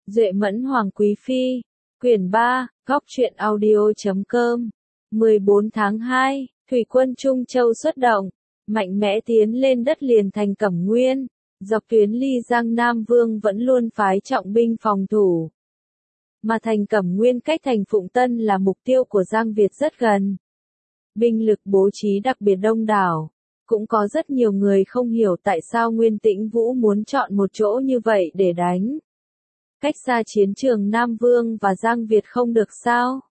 Duệ Mẫn Hoàng Quý Phi, quyển 3, góc truyện audio.com, 14 tháng 2, thủy quân Trung Châu xuất động, mạnh mẽ tiến lên đất liền thành Cẩm Nguyên, dọc tuyến Ly Giang Nam Vương vẫn luôn phái trọng binh phòng thủ. Mà thành Cẩm Nguyên cách thành Phụng Tân là mục tiêu của Giang Việt rất gần. Binh lực bố trí đặc biệt đông đảo. Cũng có rất nhiều người không hiểu tại sao Nguyên Tĩnh Vũ muốn chọn một chỗ như vậy để đánh. Cách xa chiến trường Nam Vương và Giang Việt không được sao?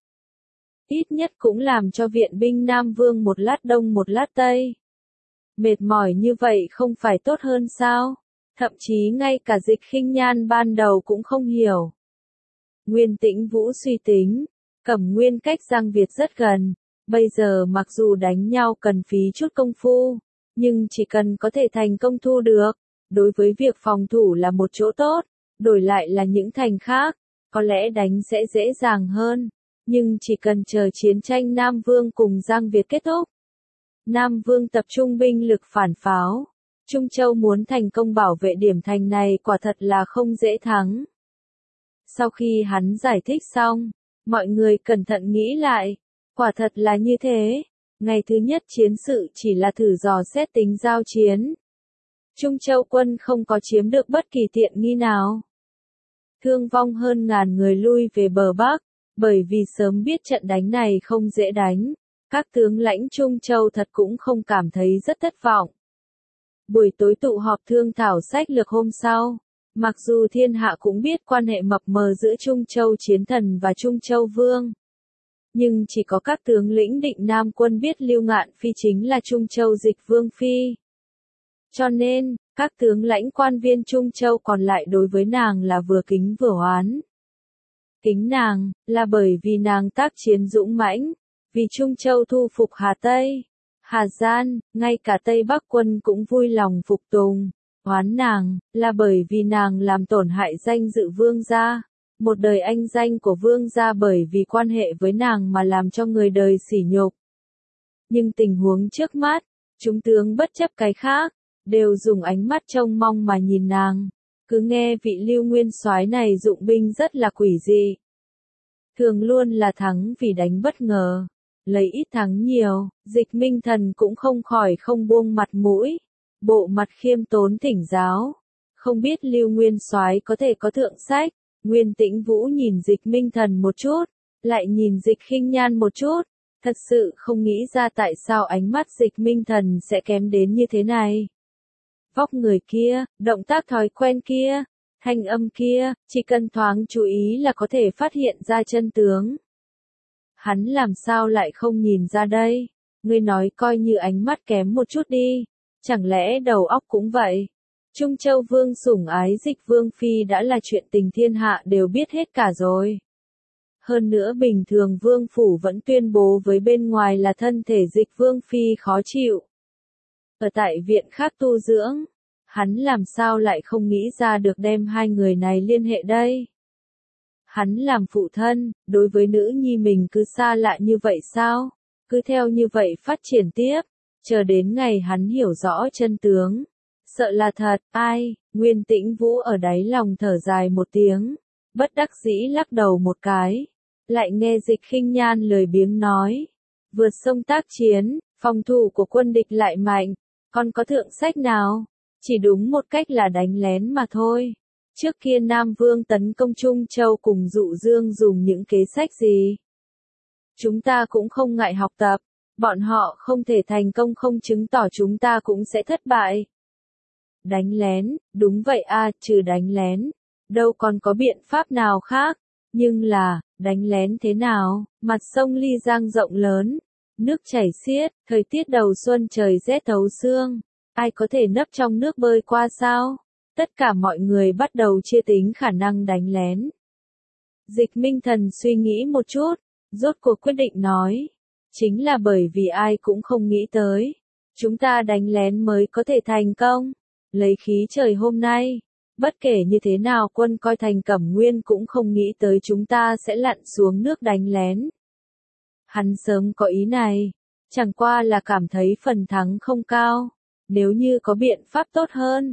Ít nhất cũng làm cho viện binh Nam Vương một lát đông một lát tây. Mệt mỏi như vậy không phải tốt hơn sao? Thậm chí ngay cả Dịch Khinh Nhan ban đầu cũng không hiểu. Nguyên Tĩnh Vũ suy tính, Cẩm Nguyên cách Giang Việt rất gần, bây giờ mặc dù đánh nhau cần phí chút công phu, nhưng chỉ cần có thể thành công thu được, đối với việc phòng thủ là một chỗ tốt, đổi lại là những thành khác, có lẽ đánh sẽ dễ dàng hơn, nhưng chỉ cần chờ chiến tranh Nam Vương cùng Giang Việt kết thúc. Nam Vương tập trung binh lực phản pháo, Trung Châu muốn thành công bảo vệ điểm thành này quả thật là không dễ thắng. Sau khi hắn giải thích xong, mọi người cẩn thận nghĩ lại, quả thật là như thế. Ngày thứ nhất chiến sự chỉ là thử dò xét tính giao chiến. Trung Châu quân không có chiếm được bất kỳ tiện nghi nào. Thương vong hơn 1000 người lui về bờ Bắc, bởi vì sớm biết trận đánh này không dễ đánh. Các tướng lãnh Trung Châu thật cũng không cảm thấy rất thất vọng. Buổi tối tụ họp thương thảo sách lược hôm sau. Mặc dù thiên hạ cũng biết quan hệ mập mờ giữa Trung Châu Chiến Thần và Trung Châu Vương. Nhưng chỉ có các tướng lĩnh định Nam quân biết Lưu Ngạn Phi chính là Trung Châu Dịch Vương Phi. Cho nên, các tướng lãnh quan viên Trung Châu còn lại đối với nàng là vừa kính vừa oán. Kính nàng, là bởi vì nàng tác chiến dũng mãnh, vì Trung Châu thu phục Hà Tây, Hà Gian, ngay cả Tây Bắc quân cũng vui lòng phục tùng. Oán nàng, là bởi vì nàng làm tổn hại danh dự vương gia. Một đời anh danh của vương gia bởi vì quan hệ với nàng mà làm cho người đời sỉ nhục. Nhưng tình huống trước mắt, chúng tướng bất chấp cái khác, đều dùng ánh mắt trông mong mà nhìn nàng. Cứ nghe vị Lưu Nguyên soái này dụng binh rất là quỷ dị. Thường luôn là thắng vì đánh bất ngờ, lấy ít thắng nhiều, Dịch Minh Thần cũng không khỏi không buông mặt mũi. Bộ mặt khiêm tốn thỉnh giáo, không biết Lưu Nguyên soái có thể có thượng sách. Nguyên Tĩnh Vũ nhìn Dịch Minh Thần một chút, lại nhìn Dịch Khinh Nhan một chút, thật sự không nghĩ ra tại sao ánh mắt Dịch Minh Thần sẽ kém đến như thế này. Vóc người kia, động tác thói quen kia, thanh âm kia, chỉ cần thoáng chú ý là có thể phát hiện ra chân tướng. Hắn làm sao lại không nhìn ra đây? Ngươi nói coi như ánh mắt kém một chút đi. Chẳng lẽ đầu óc cũng vậy? Trung Châu Vương sủng ái Dịch Vương Phi đã là chuyện tình thiên hạ đều biết hết cả rồi. Hơn nữa bình thường Vương Phủ vẫn tuyên bố với bên ngoài là thân thể Dịch Vương Phi khó chịu. Ở tại viện khác tu dưỡng, hắn làm sao lại không nghĩ ra được đem hai người này liên hệ đây? Hắn làm phụ thân, đối với nữ nhi mình cứ xa lạ như vậy sao? Cứ theo như vậy phát triển tiếp. Chờ đến ngày hắn hiểu rõ chân tướng. Sợ là thật, ai, Nguyên Tĩnh Vũ ở đáy lòng thở dài một tiếng. Bất đắc dĩ lắc đầu một cái. Lại nghe Dịch Khinh Nhan lười biếng nói. Vượt sông tác chiến, phòng thủ của quân địch lại mạnh. Còn có thượng sách nào? Chỉ đúng một cách là đánh lén mà thôi. Trước kia Nam Vương tấn công Trung Châu cùng Dụ Dương dùng những kế sách gì? Chúng ta cũng không ngại học tập. Bọn họ không thể thành công không chứng tỏ chúng ta cũng sẽ thất bại. Đánh lén, đúng vậy trừ đánh lén. Đâu còn có biện pháp nào khác. Nhưng là, đánh lén thế nào? Mặt sông Ly Giang rộng lớn. Nước chảy xiết, thời tiết đầu xuân trời rét thấu xương. Ai có thể nấp trong nước bơi qua sao? Tất cả mọi người bắt đầu chia tính khả năng đánh lén. Dịch Minh Thần suy nghĩ một chút, rốt cuộc quyết định nói. Chính là bởi vì ai cũng không nghĩ tới. Chúng ta đánh lén mới có thể thành công. Lấy khí trời hôm nay. Bất kể như thế nào quân coi thành Cẩm Nguyên cũng không nghĩ tới chúng ta sẽ lặn xuống nước đánh lén. Hắn sớm có ý này. Chẳng qua là cảm thấy phần thắng không cao. Nếu như có biện pháp tốt hơn,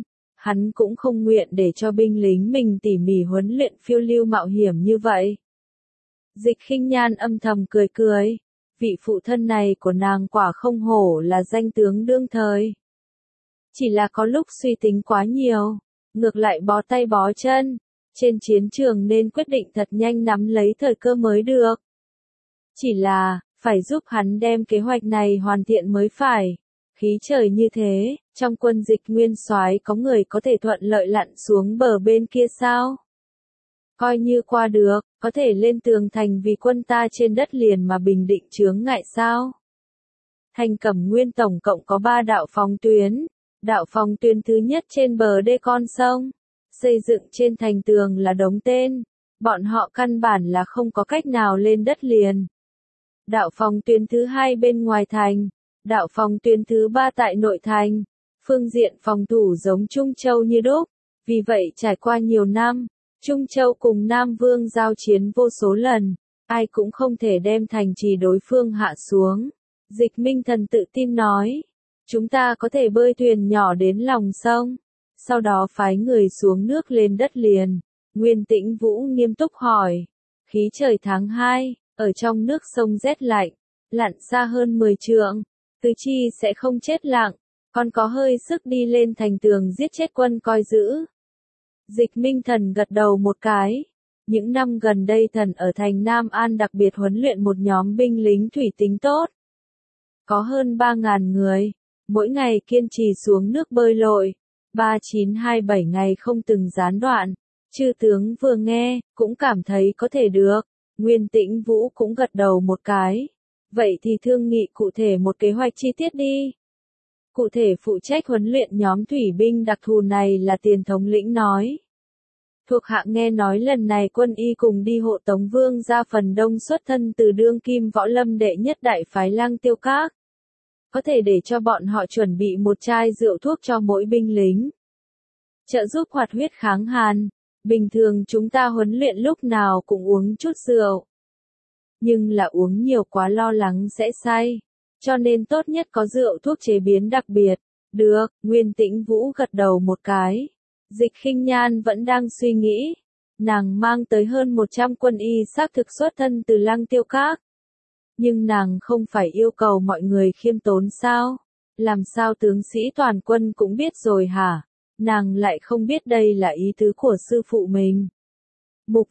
hắn cũng không nguyện để cho binh lính mình tỉ mỉ huấn luyện phiêu lưu mạo hiểm như vậy. Dịch Khinh Nhan âm thầm cười cười, vị phụ thân này của nàng quả không hổ là danh tướng đương thời. Chỉ là có lúc suy tính quá nhiều, ngược lại bó tay bó chân, trên chiến trường nên quyết định thật nhanh nắm lấy thời cơ mới được. Chỉ là, phải giúp hắn đem kế hoạch này hoàn thiện mới phải. Khí trời như thế, trong quân Dịch nguyên soái có người có thể thuận lợi lặn xuống bờ bên kia sao? Coi như qua được, có thể lên tường thành vì quân ta trên đất liền mà bình định chướng ngại sao? Thành Cẩm Nguyên tổng cộng có 3 đạo phòng tuyến. Đạo phòng tuyến thứ nhất trên bờ đê con sông, xây dựng trên thành tường là đống tên, bọn họ căn bản là không có cách nào lên đất liền. Đạo phòng tuyến thứ hai bên ngoài thành, đạo phòng tuyến thứ ba tại nội thành, phương diện phòng thủ giống Trung Châu như đúc, vì vậy trải qua nhiều năm, Trung Châu cùng Nam Vương giao chiến vô số lần, ai cũng không thể đem thành trì đối phương hạ xuống. Dịch Minh Thần tự tin nói, chúng ta có thể bơi thuyền nhỏ đến lòng sông, sau đó phái người xuống nước lên đất liền. Nguyên Tĩnh Vũ nghiêm túc hỏi, khí trời tháng 2, ở trong nước sông rét lạnh, lặn xa hơn 10 trượng, Tứ Chi sẽ không chết lặng, còn có hơi sức đi lên thành tường giết chết quân coi giữ. Dịch Minh Thần gật đầu một cái. Những năm gần đây thần ở thành Nam An đặc biệt huấn luyện một nhóm binh lính thủy tính tốt. Có hơn 3.000 người, mỗi ngày kiên trì xuống nước bơi lội, 3927 ngày không từng gián đoạn. Chư tướng vừa nghe, cũng cảm thấy có thể được. Nguyên Tĩnh Vũ cũng gật đầu một cái. Vậy thì thương nghị cụ thể một kế hoạch chi tiết đi. Cụ thể phụ trách huấn luyện nhóm thủy binh đặc thù này là Tiền thống lĩnh nói. Thuộc hạ nghe nói lần này quân y cùng đi hộ Tống Vương ra phần đông xuất thân từ đương kim võ lâm đệ nhất đại phái Lăng Tiêu Các. Có thể để cho bọn họ chuẩn bị một chai rượu thuốc cho mỗi binh lính. Trợ giúp hoạt huyết kháng hàn. Bình thường chúng ta huấn luyện lúc nào cũng uống chút rượu. Nhưng là uống nhiều quá lo lắng sẽ say. Cho nên tốt nhất có rượu thuốc chế biến đặc biệt. Được, Nguyên Tĩnh Vũ gật đầu một cái. Dịch Khinh Nhan vẫn đang suy nghĩ. Nàng mang tới hơn 100 quân y xác thực xuất thân từ Lăng Tiêu Các. Nhưng nàng không phải yêu cầu mọi người khiêm tốn sao? Làm sao tướng sĩ toàn quân cũng biết rồi hả? Nàng lại không biết đây là ý tứ của sư phụ mình. Mục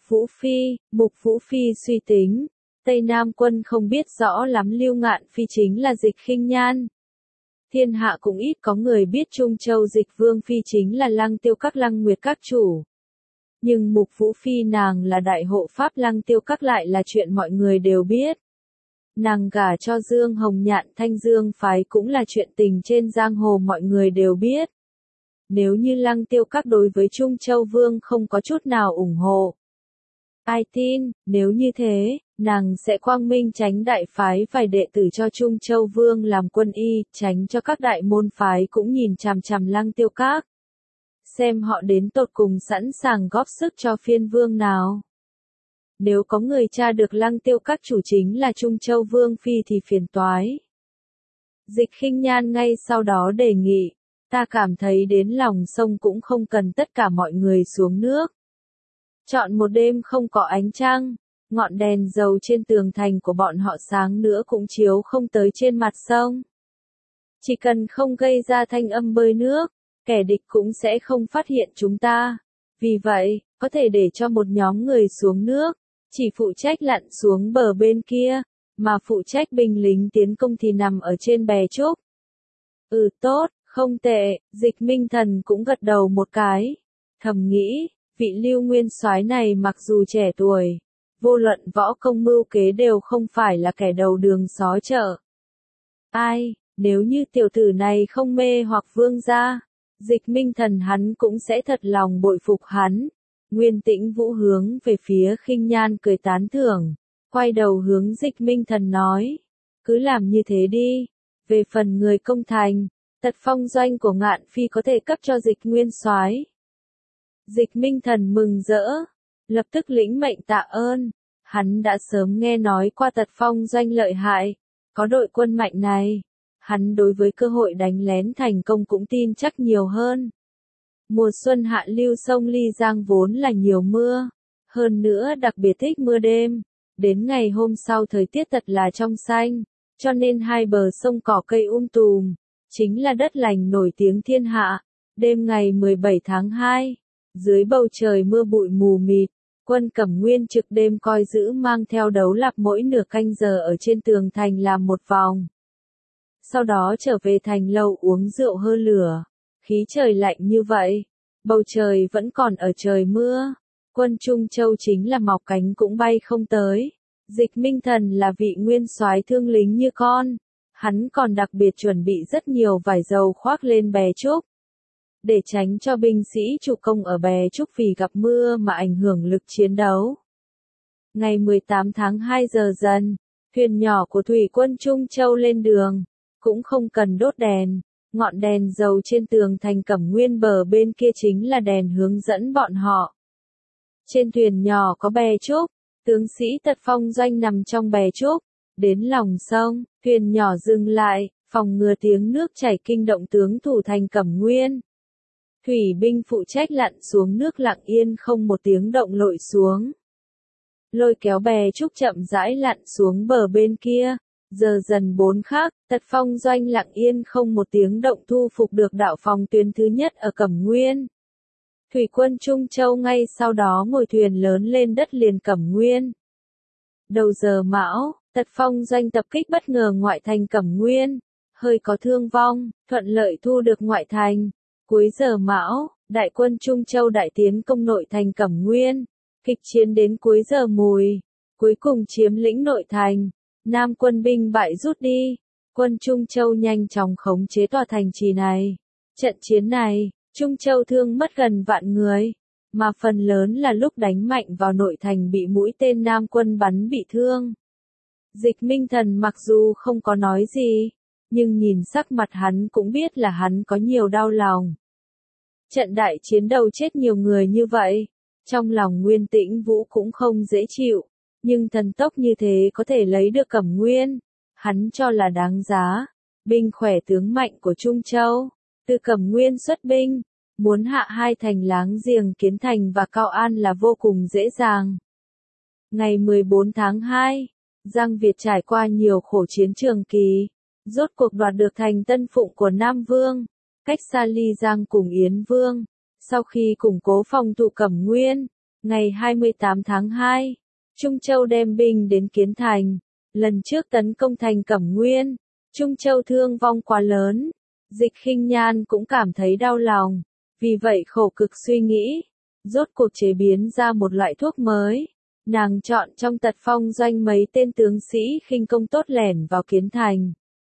Vũ Phi suy tính. Tây Nam quân không biết rõ lắm Lưu Ngạn Phi chính là Dịch Khinh Nhan. Thiên hạ cũng ít có người biết Trung Châu Dịch Vương Phi chính là Lăng Tiêu Các Lăng Nguyệt Các chủ. Nhưng Mục Vũ Phi nàng là đại hộ pháp Lăng Tiêu Các lại là chuyện mọi người đều biết. Nàng gả cho Dương Hồng Nhạn Thanh Dương phái cũng là chuyện tình trên giang hồ mọi người đều biết. Nếu như Lăng Tiêu Các đối với Trung Châu Vương không có chút nào ủng hộ. Ai tin, nếu như thế, nàng sẽ quang minh tránh đại phái vài đệ tử cho Trung Châu Vương làm quân y, tránh cho các đại môn phái cũng nhìn chằm chằm Lăng Tiêu Các. Xem họ đến tột cùng sẵn sàng góp sức cho phiên vương nào. Nếu có người tra được Lăng Tiêu Các chủ chính là Trung Châu Vương Phi thì phiền toái. Dịch Khinh Nhan ngay sau đó đề nghị, ta cảm thấy đến lòng sông cũng không cần tất cả mọi người xuống nước. Chọn một đêm không có ánh trăng, ngọn đèn dầu trên tường thành của bọn họ sáng nữa cũng chiếu không tới trên mặt sông. Chỉ cần không gây ra thanh âm bơi nước, kẻ địch cũng sẽ không phát hiện chúng ta. Vì vậy, có thể để cho một nhóm người xuống nước, chỉ phụ trách lặn xuống bờ bên kia, mà phụ trách binh lính tiến công thì nằm ở trên bè trúc. Tốt, không tệ, Dịch Minh Thần cũng gật đầu một cái. Thầm nghĩ, vị Lưu Nguyên soái này mặc dù trẻ tuổi, vô luận võ công mưu kế đều không phải là kẻ đầu đường xó chợ. Ai, nếu như tiểu tử này không mê hoặc vương gia, Dịch Minh Thần hắn cũng sẽ thật lòng bội phục hắn. Nguyên Tĩnh Vũ hướng về phía Khinh Nhan cười tán thưởng, quay đầu hướng Dịch Minh Thần nói, cứ làm như thế đi. Về phần người công thành, tật phong doanh của Ngạn Phi có thể cấp cho Dịch Nguyên soái. Dịch Minh Thần mừng rỡ, lập tức lĩnh mệnh tạ ơn. Hắn đã sớm nghe nói qua tật phong doanh lợi hại, có đội quân mạnh này, hắn đối với cơ hội đánh lén thành công cũng tin chắc nhiều hơn. Mùa xuân hạ lưu sông Ly Giang vốn là nhiều mưa, hơn nữa đặc biệt thích mưa đêm. Đến ngày hôm sau thời tiết thật là trong xanh, cho nên hai bờ sông cỏ cây tùm, chính là đất lành nổi tiếng thiên hạ. Đêm ngày 17 tháng 2, dưới bầu trời mưa bụi mù mịt, quân Cẩm Nguyên trực đêm coi giữ mang theo đấu lạp mỗi nửa canh giờ ở trên tường thành làm một vòng. Sau đó trở về thành lầu uống rượu hơ lửa. Khí trời lạnh như vậy, bầu trời vẫn còn ở trời mưa. Quân Trung Châu chính là mọc cánh cũng bay không tới. Dịch Minh Thần là vị nguyên soái thương lính như con. Hắn còn đặc biệt chuẩn bị rất nhiều vải dầu khoác lên bè trúc, để tránh cho binh sĩ chủ công ở bè trúc vì gặp mưa mà ảnh hưởng lực chiến đấu. Ngày 18 tháng 2 giờ dần, thuyền nhỏ của thủy quân Trung Châu lên đường, cũng không cần đốt đèn. Ngọn đèn dầu trên tường thành Cẩm Nguyên bờ bên kia chính là đèn hướng dẫn bọn họ. Trên thuyền nhỏ có bè trúc, tướng sĩ Tật Phong Doanh nằm trong bè trúc. Đến lòng sông, thuyền nhỏ dừng lại, phòng ngừa tiếng nước chảy kinh động tướng thủ thành Cẩm Nguyên. Thủy binh phụ trách lặn xuống nước lặng yên không một tiếng động lội xuống. Lôi kéo bè trúc chậm rãi lặn xuống bờ bên kia. Giờ dần 4 khắc, Tật Phong Doanh lặng yên không một tiếng động thu phục được đạo phòng tuyến thứ nhất ở Cẩm Nguyên. Thủy quân Trung Châu ngay sau đó ngồi thuyền lớn lên đất liền Cẩm Nguyên. Đầu giờ mão, Tật Phong Doanh tập kích bất ngờ ngoại thành Cẩm Nguyên, hơi có thương vong, thuận lợi thu được ngoại thành. Cuối giờ mão, đại quân Trung Châu đại tiến công nội thành Cẩm Nguyên, kịch chiến đến cuối giờ mùi, cuối cùng chiếm lĩnh nội thành. Nam quân binh bại rút đi, quân Trung Châu nhanh chóng khống chế tòa thành trì này. Trận chiến này, Trung Châu thương mất gần vạn người, mà phần lớn là lúc đánh mạnh vào nội thành bị mũi tên Nam quân bắn bị thương. Dịch Minh Thần mặc dù không có nói gì, nhưng nhìn sắc mặt hắn cũng biết là hắn có nhiều đau lòng. Trận đại chiến đầu chết nhiều người như vậy, trong lòng Nguyên Tĩnh Vũ cũng không dễ chịu. Nhưng thần tốc như thế có thể lấy được Cẩm Nguyên, hắn cho là đáng giá. Binh khỏe tướng mạnh của Trung Châu, từ Cẩm Nguyên xuất binh, muốn hạ hai thành láng giềng Kiến Thành và Cao An là vô cùng dễ dàng. Ngày 14 tháng 2, Giang Việt trải qua nhiều khổ chiến trường kỳ, rốt cuộc đoạt được thành Tân Phụng của Nam Vương, cách xa Ly Giang cùng Yến Vương. Sau khi củng cố phòng thủ Cẩm Nguyên, ngày 28 tháng 2, Trung Châu đem binh đến Kiến Thành. Lần trước tấn công thành Cẩm Nguyên, Trung Châu thương vong quá lớn. Dịch Khinh Nhan cũng cảm thấy đau lòng, vì vậy khổ cực suy nghĩ, rốt cuộc chế biến ra một loại thuốc mới. Nàng chọn trong Tật Phong Doanh mấy tên tướng sĩ khinh công tốt lẻn vào Kiến Thành,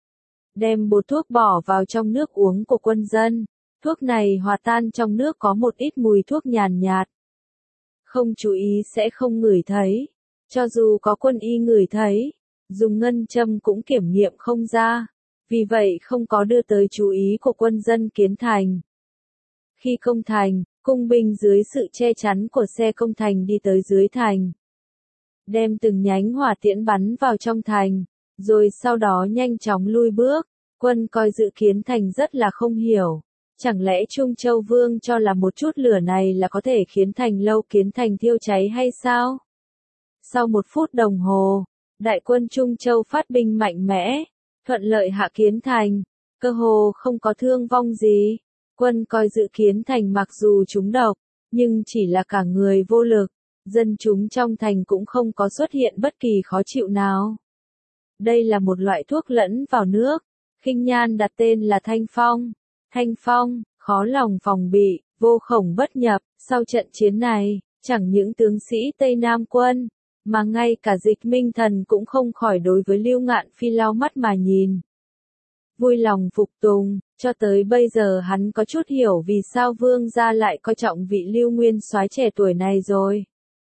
đem bột thuốc bỏ vào trong nước uống của quân dân. Thuốc này hòa tan trong nước có một ít mùi thuốc nhàn nhạt. Không chú ý sẽ không ngửi thấy. Cho dù có quân y ngửi thấy, dùng ngân châm cũng kiểm nghiệm không ra. Vì vậy không có đưa tới chú ý của quân dân Kiến Thành. Khi công thành, cung binh dưới sự che chắn của xe công thành đi tới dưới thành, đem từng nhánh hỏa tiễn bắn vào trong thành, rồi sau đó nhanh chóng lui bước. Quân coi dự Kiến Thành rất là không hiểu. Chẳng lẽ Trung Châu Vương cho là một chút lửa này là có thể khiến thành lâu Kiến Thành thiêu cháy hay sao? Sau 1 phút đồng hồ, đại quân Trung Châu phát binh mạnh mẽ, thuận lợi hạ Kiến Thành, cơ hồ không có thương vong gì. Quân coi dự Kiến Thành mặc dù trúng độc, nhưng chỉ là cả người vô lực, dân chúng trong thành cũng không có xuất hiện bất kỳ khó chịu nào. Đây là một loại thuốc lẫn vào nước, Khinh Nhan đặt tên là Thanh Phong. Thanh Phong, khó lòng phòng bị, vô khổng bất nhập. Sau trận chiến này, chẳng những tướng sĩ Tây Nam quân, mà ngay cả Dịch Minh Thần cũng không khỏi đối với Lưu Ngạn Phi lau mắt mà nhìn. Vui lòng phục tùng, cho tới bây giờ hắn có chút hiểu vì sao Vương gia lại coi trọng vị Lưu Nguyên soái trẻ tuổi này rồi.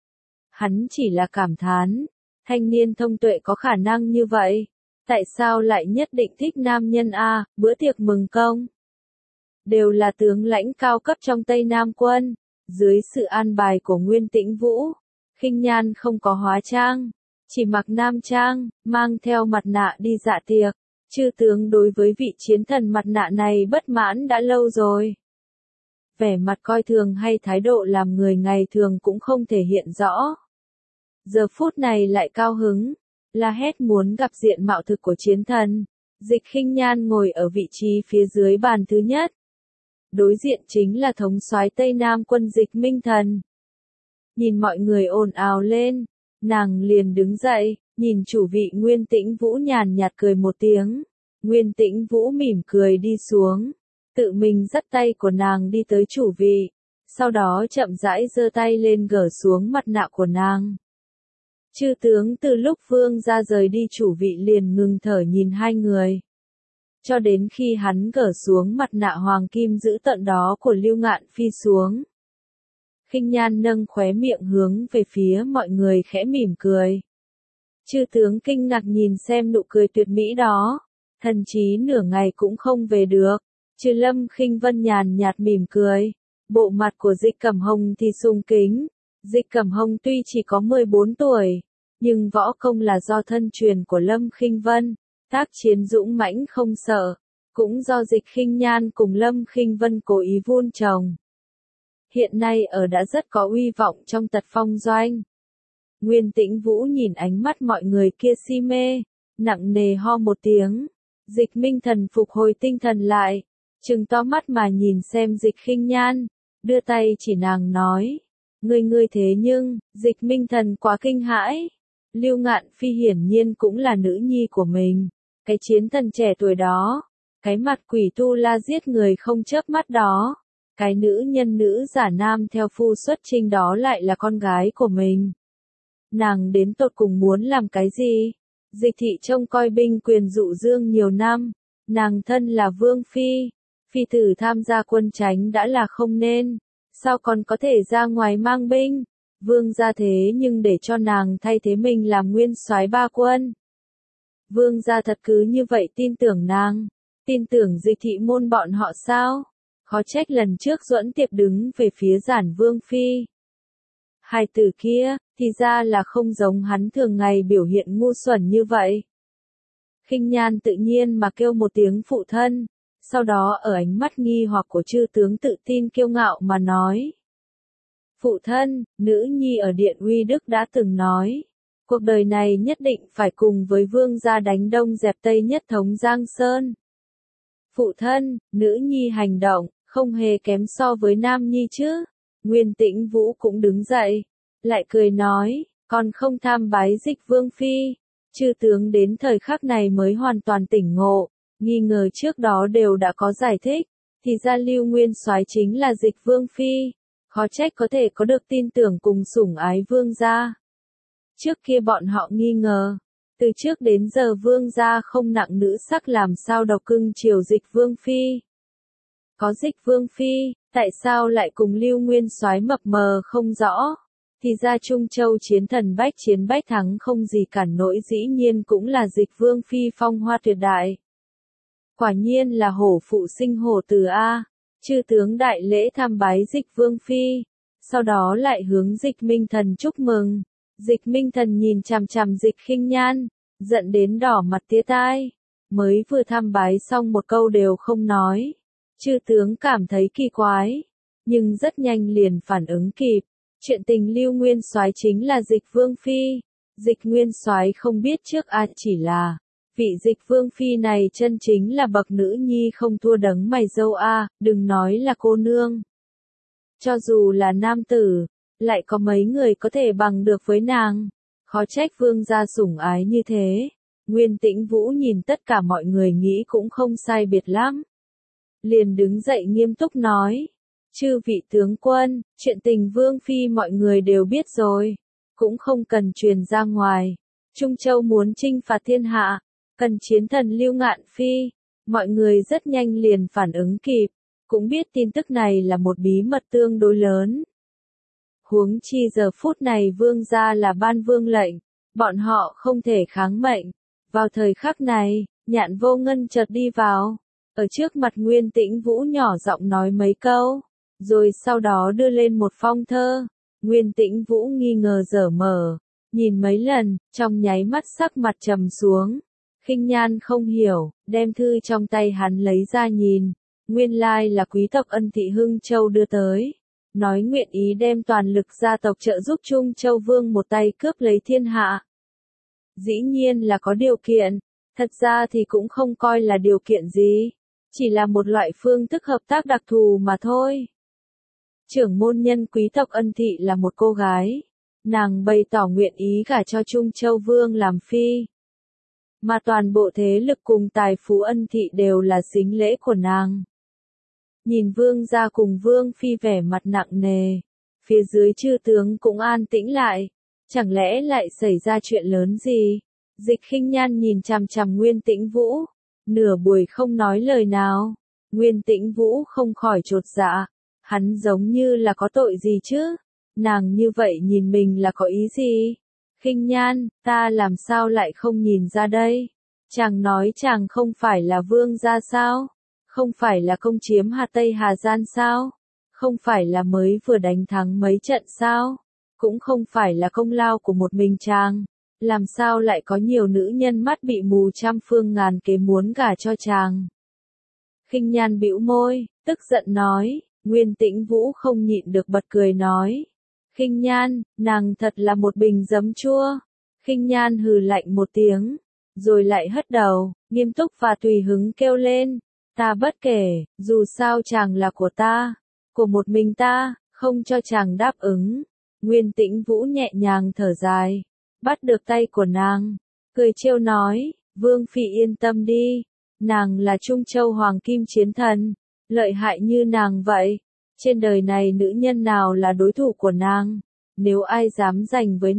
Hắn chỉ là cảm thán, thanh niên thông tuệ có khả năng như vậy, tại sao lại nhất định thích nam nhân a? Bữa tiệc mừng công đều là tướng lãnh cao cấp trong Tây Nam quân, dưới sự an bài của Nguyên Tĩnh Vũ. Khinh Nhan không có hóa trang, chỉ mặc nam trang, mang theo mặt nạ đi dạ tiệc. Chư tướng đối với vị chiến thần mặt nạ này bất mãn đã lâu rồi. vẻ mặt coi thường hay thái độ làm người ngày thường cũng không thể hiện rõ. Giờ phút này lại cao hứng, la hét muốn gặp diện mạo thực của chiến thần. Dịch Khinh Nhan ngồi ở vị trí phía dưới bàn thứ nhất. Đối diện chính là thống soái Tây Nam quân Dịch Minh Thần. Nhìn mọi người ồn ào lên, nàng liền đứng dậy, nhìn chủ vị Nguyên Tĩnh Vũ nhàn nhạt cười một tiếng. Nguyên Tĩnh Vũ mỉm cười đi xuống, tự mình dắt tay của nàng đi tới chủ vị, sau đó chậm rãi giơ tay lên gỡ xuống mặt nạ của nàng. Chư tướng từ lúc vương gia rời đi chủ vị liền ngừng thở nhìn hai người. Cho đến khi hắn gỡ xuống mặt nạ hoàng kim dữ tợn đó của Lưu Ngạn Phi xuống. Khinh Nhan nâng khóe miệng hướng về phía mọi người khẽ mỉm cười. Chư tướng kinh ngạc nhìn xem nụ cười tuyệt mỹ đó, thần chí nửa ngày cũng không về được. Trừ Lâm Khinh Vân nhàn nhạt mỉm cười, bộ mặt của Dịch Cẩm Hồng thì sung kính. Dịch Cẩm Hồng tuy chỉ có 14 tuổi, nhưng võ công là do thân truyền của Lâm Khinh Vân, tác chiến dũng mãnh không sợ, cũng do Dịch Khinh Nhan cùng Lâm Khinh Vân cố ý vun trồng. Hiện nay ở đã rất có uy vọng trong Tật Phong doanh. Nguyên Tĩnh Vũ nhìn ánh mắt mọi người kia si mê, nặng nề ho một tiếng. Dịch Minh Thần phục hồi tinh thần lại, trừng to mắt mà nhìn xem Dịch Khinh Nhan, đưa tay chỉ nàng nói. Ngươi thế nhưng, Dịch Minh Thần quá kinh hãi. Lưu Ngạn Phi hiển nhiên cũng là nữ nhi của mình. Cái chiến thần trẻ tuổi đó, cái mặt quỷ tu la giết người không chớp mắt đó, cái nữ nhân nữ giả nam theo phu xuất trinh đó lại là con gái của mình. Nàng đến tột cùng muốn làm cái gì? Dịch thị trông coi binh quyền dụ dương nhiều năm, nàng thân là vương phi, phi tử tham gia quân tránh đã là không nên, sao còn có thể ra ngoài mang binh? Vương gia thế nhưng để cho nàng thay thế mình làm nguyên soái ba quân. Vương gia thật cứ như vậy tin tưởng nàng, tin tưởng Dịch thị môn bọn họ sao? Khó trách lần trước Duẫn Tiệp đứng về phía Giản Vương phi. Hai từ kia, thì ra là không giống hắn thường ngày biểu hiện ngu xuẩn như vậy. Khinh Nhan tự nhiên mà kêu một tiếng phụ thân, sau đó ở ánh mắt nghi hoặc của chư tướng tự tin kiêu ngạo mà nói. Phụ thân, nữ nhi ở Điện Uy Đức đã từng nói, cuộc đời này nhất định phải cùng với vương gia đánh đông dẹp tây nhất thống Giang Sơn. Phụ thân, nữ nhi hành động, không hề kém so với nam nhi chứ. Nguyên Tĩnh Vũ cũng đứng dậy, lại cười nói, còn không tham bái Dịch Vương phi. Chư tướng đến thời khắc này mới hoàn toàn tỉnh ngộ, nghi ngờ trước đó đều đã có giải thích, thì ra Lưu Nguyên soái chính là Dịch Vương phi, khó trách có thể có được tin tưởng cùng sủng ái vương gia. Trước kia bọn họ nghi ngờ, từ trước đến giờ vương gia không nặng nữ sắc làm sao độc cưng chiều Dịch Vương phi. Có Dịch Vương phi, tại sao lại cùng Lưu Nguyên soái mập mờ không rõ? Thì ra Trung Châu chiến thần bách chiến bách thắng không gì cản nổi, dĩ nhiên cũng là Dịch Vương phi phong hoa tuyệt đại. Quả nhiên là hổ phụ sinh hổ tử a. Chư tướng đại lễ tham bái Dịch Vương phi, sau đó lại hướng Dịch Minh Thần chúc mừng. Dịch Minh Thần nhìn chằm chằm Dịch Khinh Nhan, giận đến đỏ mặt tía tai, mới vừa tham bái xong một câu đều không nói. Chư tướng cảm thấy kỳ quái, nhưng rất nhanh liền phản ứng kịp. Chuyện tình Lưu Nguyên soái chính là Dịch Vương phi. Dịch Nguyên soái không biết trước chỉ là vị Dịch Vương phi này chân chính là bậc nữ nhi không thua đấng mày râu đừng nói là cô nương. Cho dù là nam tử, lại có mấy người có thể bằng được với nàng. Khó trách vương gia sủng ái như thế. Nguyên Tĩnh Vũ nhìn tất cả mọi người nghĩ cũng không sai biệt lắm. Liền đứng dậy nghiêm túc nói. Chư vị tướng quân, chuyện tình Vương phi mọi người đều biết rồi, cũng không cần truyền ra ngoài. Trung Châu muốn chinh phạt thiên hạ, cần chiến thần Lưu Ngạn phi. Mọi người rất nhanh liền phản ứng kịp, cũng biết tin tức này là một bí mật tương đối lớn. Huống chi giờ phút này vương gia là ban vương lệnh, bọn họ không thể kháng mệnh. Vào thời khắc này, Nhạn Vô Ngân chợt đi vào, ở trước mặt Nguyên Tĩnh Vũ nhỏ giọng nói mấy câu, rồi sau đó đưa lên một phong thơ. Nguyên Tĩnh Vũ nghi ngờ dở mở, nhìn mấy lần, trong nháy mắt sắc mặt trầm xuống. Khinh Nhan không hiểu, đem thư trong tay hắn lấy ra nhìn, Nguyên lai là quý tộc Ân Thị Hưng Châu đưa tới, nói nguyện ý đem toàn lực gia tộc trợ giúp Trung Châu Vương một tay cướp lấy thiên hạ. Dĩ nhiên là có điều kiện, thật ra thì cũng không coi là điều kiện gì, chỉ là một loại phương thức hợp tác đặc thù mà thôi. Trưởng môn nhân quý tộc Ân Thị là một cô gái, nàng bày tỏ nguyện ý gả cho Trung Châu Vương làm phi. Mà toàn bộ thế lực cùng tài phú Ân Thị đều là sính lễ của nàng. Nhìn vương gia cùng vương phi vẻ mặt nặng nề, phía dưới chư tướng cũng an tĩnh lại, chẳng lẽ lại xảy ra chuyện lớn gì? Dịch Khinh Nhan nhìn chằm chằm Nguyên Tĩnh Vũ, nửa buổi không nói lời nào. Nguyên Tĩnh Vũ không khỏi chột dạ, hắn giống như là có tội gì chứ? Nàng như vậy nhìn mình là có ý gì? Khinh Nhan, ta làm sao lại không nhìn ra đây? Chàng nói chàng không phải là vương gia sao? Không phải là công chiếm Hà Tây Hà Gian sao? Không phải là mới vừa đánh thắng mấy trận sao? Cũng không phải là công lao của một mình chàng. Làm sao lại có nhiều nữ nhân mắt bị mù trăm phương ngàn kế muốn gả cho chàng? Khinh Nhan bĩu môi, tức giận nói. Nguyên Tĩnh Vũ không nhịn được bật cười nói. Khinh Nhan, nàng thật là một bình giấm chua. Khinh Nhan hừ lạnh một tiếng, rồi lại hất đầu, nghiêm túc và tùy hứng kêu lên. Ta bất kể, dù sao chàng là của ta, của một mình ta, không cho chàng đáp ứng. Nguyên Tĩnh Vũ nhẹ nhàng thở dài, bắt được tay của nàng, cười trêu nói, Vương Phi yên tâm đi, nàng là Trung Châu Hoàng Kim Chiến Thần, lợi hại như nàng vậy, trên đời này nữ nhân nào là đối thủ của nàng, nếu ai dám giành với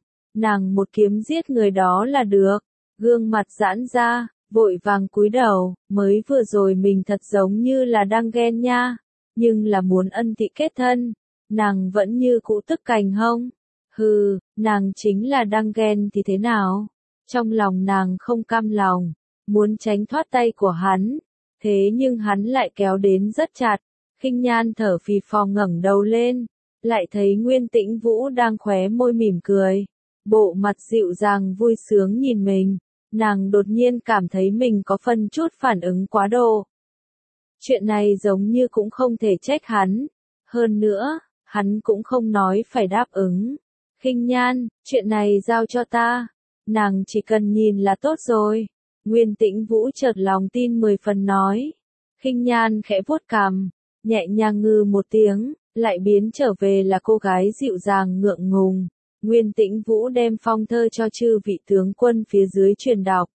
nàng một kiếm giết người đó là được. Gương mặt giãn ra, vội vàng cúi đầu, mới vừa rồi mình thật giống như là đang ghen nha, nhưng là muốn Ân Thị kết thân, nàng vẫn như cũ tức cành hông. Hừ, nàng chính là đang ghen thì thế nào? Trong lòng nàng không cam lòng, muốn tránh thoát tay của hắn, thế nhưng hắn lại kéo đến rất chặt. Khinh Nhan thở phì phò ngẩng đầu lên, lại thấy Nguyên Tĩnh Vũ đang khóe môi mỉm cười, bộ mặt dịu dàng vui sướng nhìn mình. Nàng đột nhiên cảm thấy mình có phần chút phản ứng quá độ. Chuyện này giống như cũng không thể trách hắn. Hơn nữa, hắn cũng không nói phải đáp ứng. Khinh Nhan, chuyện này giao cho ta. Nàng chỉ cần nhìn là tốt rồi. Nguyên Tĩnh Vũ chợt lòng tin 10 phần nói. Khinh Nhan khẽ vuốt cằm, nhẹ nhàng ngừ một tiếng, lại biến trở về là cô gái dịu dàng ngượng ngùng. Nguyên Tĩnh Vũ đem phong thơ cho chư vị tướng quân phía dưới truyền đọc.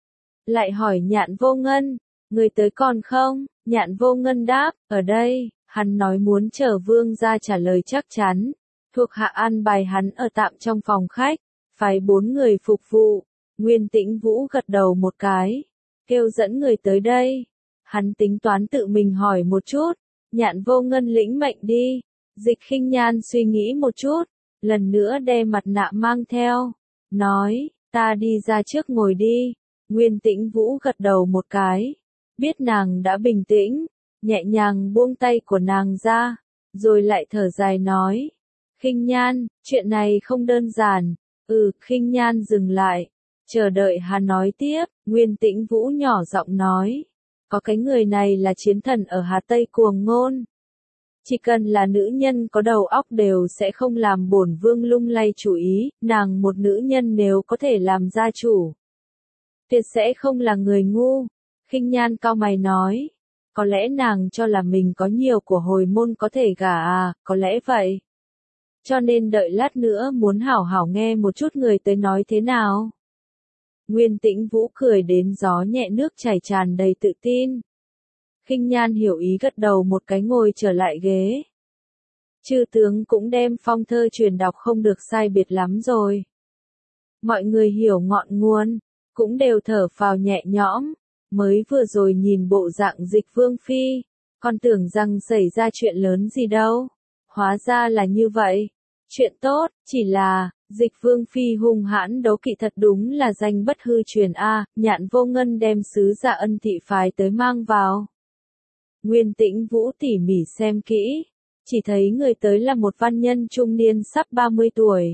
Lại hỏi Nhạn Vô Ngân, người tới còn không? Nhạn Vô Ngân đáp, ở đây, hắn nói muốn chờ vương gia trả lời chắc chắn. Thuộc hạ an bài hắn ở tạm trong phòng khách, phái 4 người phục vụ. Nguyên Tĩnh Vũ gật đầu một cái, kêu dẫn người tới đây. Hắn tính toán tự mình hỏi một chút, Nhạn Vô Ngân lĩnh mệnh đi. Dịch Khinh Nhan suy nghĩ một chút, lần nữa đem mặt nạ mang theo, nói, ta đi ra trước ngồi đi. Nguyên Tĩnh Vũ gật đầu một cái, biết nàng đã bình tĩnh, nhẹ nhàng buông tay của nàng ra, rồi lại thở dài nói, Khinh Nhan, chuyện này không đơn giản. Khinh Nhan dừng lại, chờ đợi hắn nói tiếp. Nguyên Tĩnh Vũ nhỏ giọng nói, có cái người này là chiến thần ở Hà Tây Cuồng Ngôn. Chỉ cần là nữ nhân có đầu óc đều sẽ không làm bổn vương lung lay chủ ý, nàng một nữ nhân nếu có thể làm gia chủ, tuyệt sẽ không là người ngu. Khinh Nhan cau mày nói, có lẽ nàng cho là mình có nhiều của hồi môn có thể gả à, có lẽ vậy. Cho nên đợi lát nữa muốn hảo hảo nghe một chút người tới nói thế nào. Nguyên Tĩnh Vũ cười đến gió nhẹ nước chảy tràn đầy tự tin. Khinh Nhan hiểu ý gật đầu một cái ngồi trở lại ghế. Chư tướng cũng đem phong thơ truyền đọc không được sai biệt lắm rồi. Mọi người hiểu ngọn nguồn, cũng đều thở phào nhẹ nhõm, mới vừa rồi nhìn bộ dạng Dịch Vương Phi, còn tưởng rằng xảy ra chuyện lớn gì đâu. Hóa ra là như vậy. Chuyện tốt, chỉ là, Dịch Vương Phi hung hãn đấu kỵ thật đúng là danh bất hư truyền a. Nhạn Vô Ngân đem sứ giả Ân Thị phái tới mang vào. Nguyên Tĩnh Vũ tỉ mỉ xem kỹ, chỉ thấy người tới là một văn nhân trung niên sắp 30 tuổi.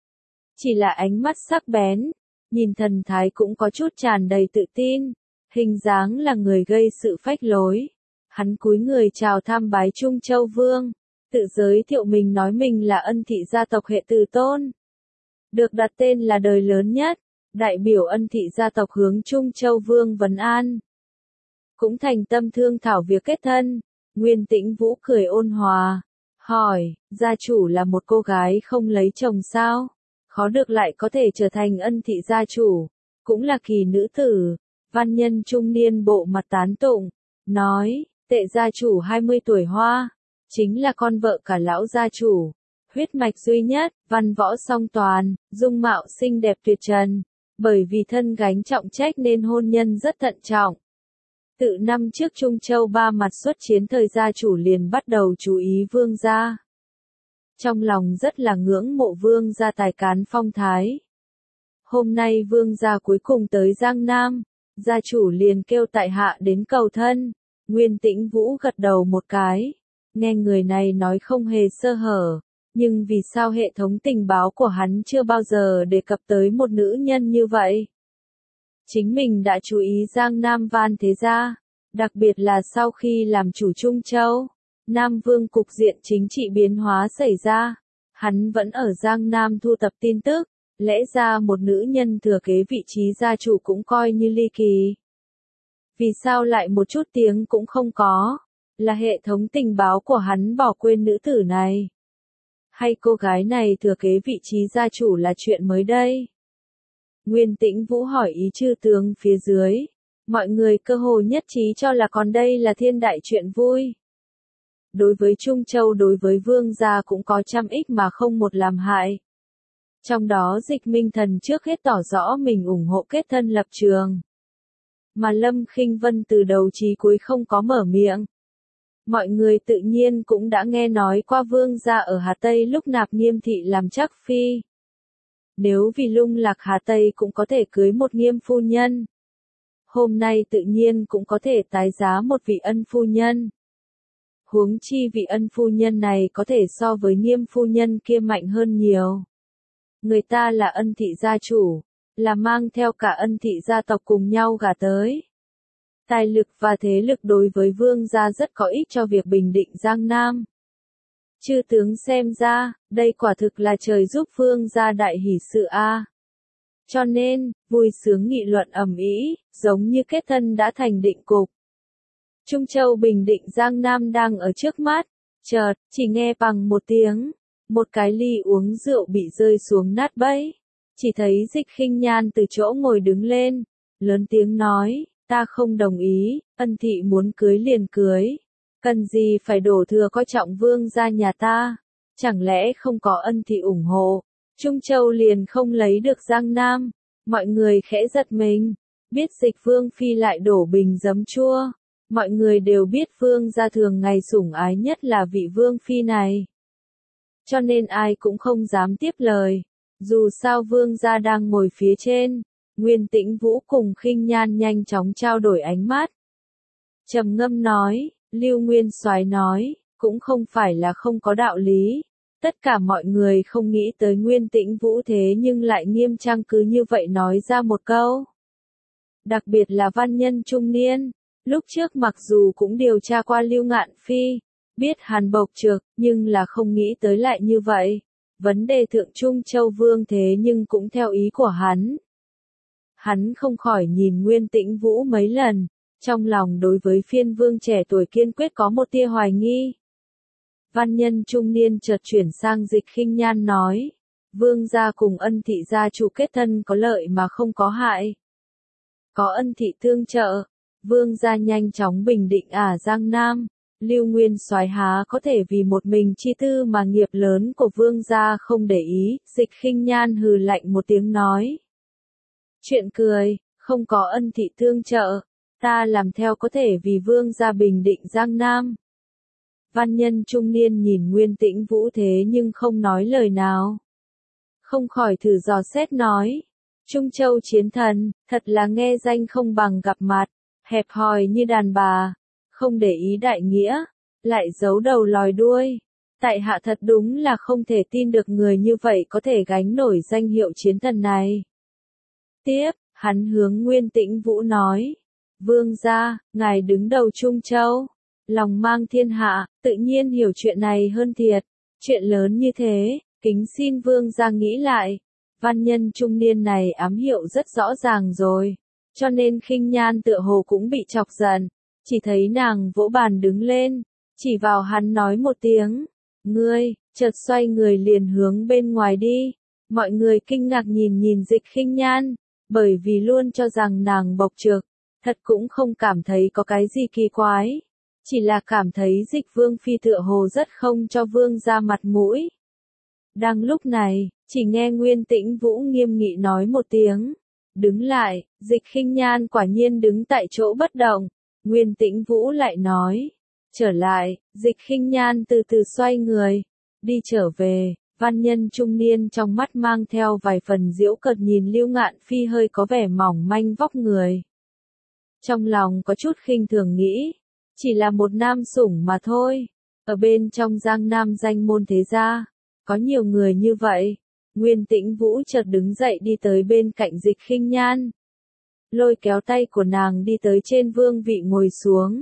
Chỉ là ánh mắt sắc bén, nhìn thần thái cũng có chút tràn đầy tự tin, hình dáng là người gây sự phách lối. Hắn cúi người chào tham bái Trung Châu Vương, tự giới thiệu mình nói mình là Ân thị gia tộc hệ từ tôn. Được đặt tên là đời lớn nhất, đại biểu Ân thị gia tộc hướng Trung Châu Vương vấn an. Cũng thành tâm thương thảo việc kết thân, Nguyên Tĩnh Vũ cười ôn hòa, hỏi, gia chủ là một cô gái không lấy chồng sao? Khó được lại có thể trở thành Ân thị gia chủ, cũng là kỳ nữ tử. Văn nhân trung niên bộ mặt tán tụng, nói, Tệ gia chủ 20 tuổi hoa, chính là con vợ cả lão gia chủ, huyết mạch duy nhất, văn võ song toàn, dung mạo xinh đẹp tuyệt trần, bởi vì thân gánh trọng trách nên hôn nhân rất thận trọng. Tự năm trước Trung Châu ba mặt xuất chiến thời gia chủ liền bắt đầu chú ý vương gia. Trong lòng rất là ngưỡng mộ vương gia tài cán phong thái. Hôm nay vương gia cuối cùng tới Giang Nam, gia chủ liền kêu tại hạ đến cầu thân. Nguyên Tĩnh Vũ gật đầu một cái, nghe người này nói không hề sơ hở, nhưng vì sao hệ thống tình báo của hắn chưa bao giờ đề cập tới một nữ nhân như vậy? Chính mình đã chú ý Giang Nam Van thế gia, đặc biệt là sau khi làm chủ Trung Châu, Nam Vương cục diện chính trị biến hóa xảy ra, hắn vẫn ở Giang Nam thu thập tin tức, lẽ ra một nữ nhân thừa kế vị trí gia chủ cũng coi như ly kỳ. Vì sao lại một chút tiếng cũng không có? Là hệ thống tình báo của hắn bỏ quên nữ tử này? Hay cô gái này thừa kế vị trí gia chủ là chuyện mới đây? Nguyên Tĩnh Vũ hỏi ý chư tướng phía dưới. Mọi người cơ hồ nhất trí cho là còn đây là thiên đại chuyện vui. Đối với Trung Châu đối với vương gia cũng có trăm ích mà không một làm hại. Trong đó Dịch Minh Thần trước hết tỏ rõ mình ủng hộ kết thân lập trường. Mà Lâm Khinh Vân từ đầu chí cuối không có mở miệng. Mọi người tự nhiên cũng đã nghe nói qua vương gia ở Hà Tây lúc nạp Nghiêm thị làm chắc phi. Nếu vì lung lạc Hà Tây cũng có thể cưới một Nghiêm phu nhân. Hôm nay tự nhiên cũng có thể tái giá một vị Ân phu nhân. Huống chi vị Ân phu nhân này có thể so với Nghiêm phu nhân kia mạnh hơn nhiều. Người ta là Ân thị gia chủ, là mang theo cả Ân thị gia tộc cùng nhau gả tới. Tài lực và thế lực đối với vương gia rất có ích cho việc bình định Giang Nam. Chư tướng xem ra, đây quả thực là trời giúp vương gia đại hỷ sự a. Cho nên, vui sướng nghị luận ầm ĩ, giống như kết thân đã thành định cục. Trung Châu bình định Giang Nam đang ở trước mắt, chợt, chỉ nghe bằng một tiếng, một cái ly uống rượu bị rơi xuống nát bấy. Chỉ thấy Dịch Khinh Nhan từ chỗ ngồi đứng lên, lớn tiếng nói, ta không đồng ý, Ân thị muốn cưới liền cưới. Cần gì phải đổ thừa coi trọng vương gia nhà ta, chẳng lẽ không có Ân thị ủng hộ, Trung Châu liền không lấy được Giang Nam. Mọi người khẽ giật mình, biết Dịch Vương Phi lại đổ bình giấm chua. Mọi người đều biết vương gia thường ngày sủng ái nhất là vị Vương Phi này. Cho nên ai cũng không dám tiếp lời. Dù sao vương gia đang ngồi phía trên, Nguyên Tĩnh Vũ cùng Khinh Nhan nhanh chóng trao đổi ánh mắt. Trầm ngâm nói, Lưu Nguyên Soái nói, cũng không phải là không có đạo lý. Tất cả mọi người không nghĩ tới Nguyên Tĩnh Vũ thế nhưng lại nghiêm trang cứ như vậy nói ra một câu. Đặc biệt là văn nhân trung niên, lúc trước mặc dù cũng điều tra qua Lưu Ngạn Phi, biết hắn bộc trực, nhưng là không nghĩ tới lại như vậy. Vấn đề thượng Trung Châu Vương thế nhưng cũng theo ý của hắn. Hắn không khỏi nhìn Nguyên Tĩnh Vũ mấy lần, trong lòng đối với phiên vương trẻ tuổi kiên quyết có một tia hoài nghi. Văn nhân trung niên chợt chuyển sang Dịch Khinh Nhan nói, vương gia cùng Ân thị gia chủ kết thân có lợi mà không có hại. Có Ân thị tương trợ, vương gia nhanh chóng bình định Giang Nam. Lưu Nguyên Soái há có thể vì một mình chi tư mà nghiệp lớn của vương gia không để ý. Dịch Khinh Nhan hừ lạnh một tiếng nói. Chuyện cười, không có Ân thị tương trợ, ta làm theo có thể vì vương gia bình định Giang Nam. Văn nhân trung niên nhìn Nguyên Tĩnh Vũ thế nhưng không nói lời nào. Không khỏi thử dò xét nói. Trung Châu chiến thần, thật là nghe danh không bằng gặp mặt, hẹp hòi như đàn bà, không để ý đại nghĩa, lại giấu đầu lòi đuôi. Tại hạ thật đúng là không thể tin được người như vậy có thể gánh nổi danh hiệu chiến thần này. Tiếp, hắn hướng Nguyên Tĩnh Vũ nói. Vương gia, ngài đứng đầu Trung Châu, lòng mang thiên hạ, tự nhiên hiểu chuyện này hơn thiệt. Chuyện lớn như thế, kính xin vương gia nghĩ lại. Văn nhân trung niên này ám hiệu rất rõ ràng rồi, cho nên Khinh Nhan tựa hồ cũng bị chọc giận, chỉ thấy nàng vỗ bàn đứng lên, chỉ vào hắn nói một tiếng, ngươi, chợt xoay người liền hướng bên ngoài đi. Mọi người kinh ngạc nhìn nhìn Dịch Khinh Nhan, bởi vì luôn cho rằng nàng bộc trực, thật cũng không cảm thấy có cái gì kỳ quái, chỉ là cảm thấy Dịch Vương phi tựa hồ rất không cho vương gia mặt mũi. Đang lúc này, chỉ nghe Nguyên Tĩnh Vũ nghiêm nghị nói một tiếng, đứng lại. Dịch Khinh Nhan quả nhiên đứng tại chỗ bất động. Nguyên Tĩnh Vũ lại nói, trở lại. Dịch Khinh Nhan từ từ xoay người, đi trở về. Văn nhân trung niên trong mắt mang theo vài phần giễu cợt nhìn Lưu Ngạn Phi hơi có vẻ mỏng manh vóc người. Trong lòng có chút khinh thường nghĩ, chỉ là một nam sủng mà thôi. Ở bên trong Giang Nam danh môn thế gia, có nhiều người như vậy. Nguyên Tĩnh Vũ chợt đứng dậy đi tới bên cạnh Dịch Khinh Nhan, lôi kéo tay của nàng đi tới trên vương vị ngồi xuống.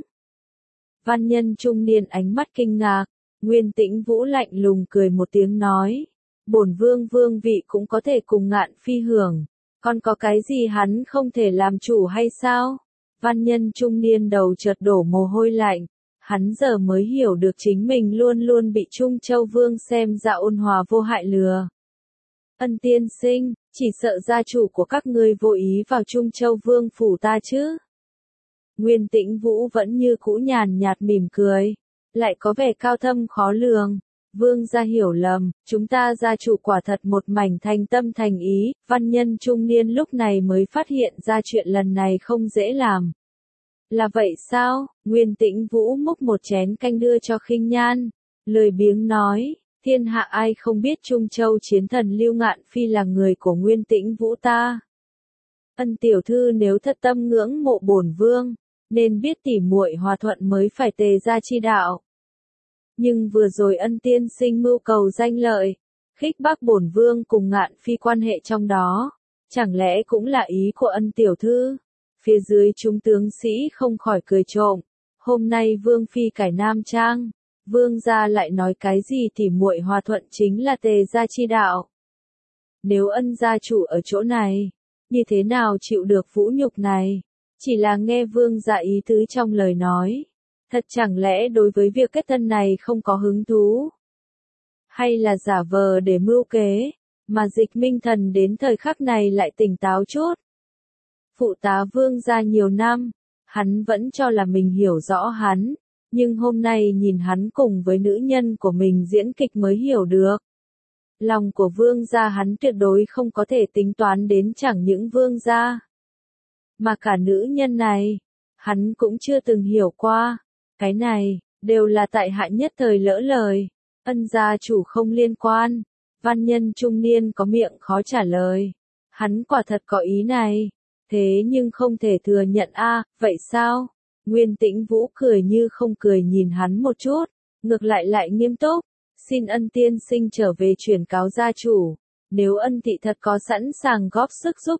Văn nhân trung niên ánh mắt kinh ngạc, Nguyên Tĩnh Vũ lạnh lùng cười một tiếng nói, bổn vương vương vị cũng có thể cùng Ngạn Phi hưởng, còn có cái gì hắn không thể làm chủ hay sao? Văn nhân trung niên đầu chợt đổ mồ hôi lạnh, hắn giờ mới hiểu được chính mình luôn luôn bị Trung Châu Vương xem ra ôn hòa vô hại lừa. Ân tiên sinh, chỉ sợ gia chủ của các ngươi vô ý vào Trung Châu Vương phủ ta chứ? Nguyên Tĩnh Vũ vẫn như cũ nhàn nhạt mỉm cười, lại có vẻ cao thâm khó lường. Vương gia hiểu lầm, chúng ta gia chủ quả thật một mảnh thành tâm thành ý. Văn nhân trung niên lúc này mới phát hiện ra chuyện lần này không dễ làm. Là vậy sao? Nguyên Tĩnh Vũ múc một chén canh đưa cho Khinh Nhan, lười biếng nói, thiên hạ ai không biết Trung Châu chiến thần Lưu Ngạn Phi là người của Nguyên Tĩnh Vũ ta. Ân tiểu thư nếu thật tâm ngưỡng mộ bổn vương, nên biết tỉ muội hòa thuận mới phải tề ra chi đạo. Nhưng vừa rồi Ân tiên sinh mưu cầu danh lợi, khích bác bổn vương cùng Ngạn Phi quan hệ trong đó, chẳng lẽ cũng là ý của Ân tiểu thư? Phía dưới chúng tướng sĩ không khỏi cười trộm, hôm nay vương phi cải nam trang, vương gia lại nói cái gì tỉ muội hòa thuận chính là tề gia chi đạo. Nếu Ân gia chủ ở chỗ này, như thế nào chịu được vũ nhục này? Chỉ là nghe vương gia ý tứ trong lời nói, thật chẳng lẽ đối với việc kết thân này không có hứng thú? Hay là giả vờ để mưu kế, mà Dịch Minh Thần đến thời khắc này lại tỉnh táo chút? Phụ tá vương gia nhiều năm, hắn vẫn cho là mình hiểu rõ hắn, nhưng hôm nay nhìn hắn cùng với nữ nhân của mình diễn kịch mới hiểu được. Lòng của vương gia hắn tuyệt đối không có thể tính toán đến chẳng những vương gia, mà cả nữ nhân này, hắn cũng chưa từng hiểu qua. Cái này, đều là tại hạ nhất thời lỡ lời, Ân gia chủ không liên quan. Văn nhân trung niên có miệng khó trả lời, hắn quả thật có ý này, thế nhưng không thể thừa nhận a. Vậy sao? Nguyên Tĩnh Vũ cười như không cười nhìn hắn một chút, ngược lại nghiêm túc, xin Ân tiên sinh trở về chuyển cáo gia chủ, nếu Ân thị thật có sẵn sàng góp sức giúp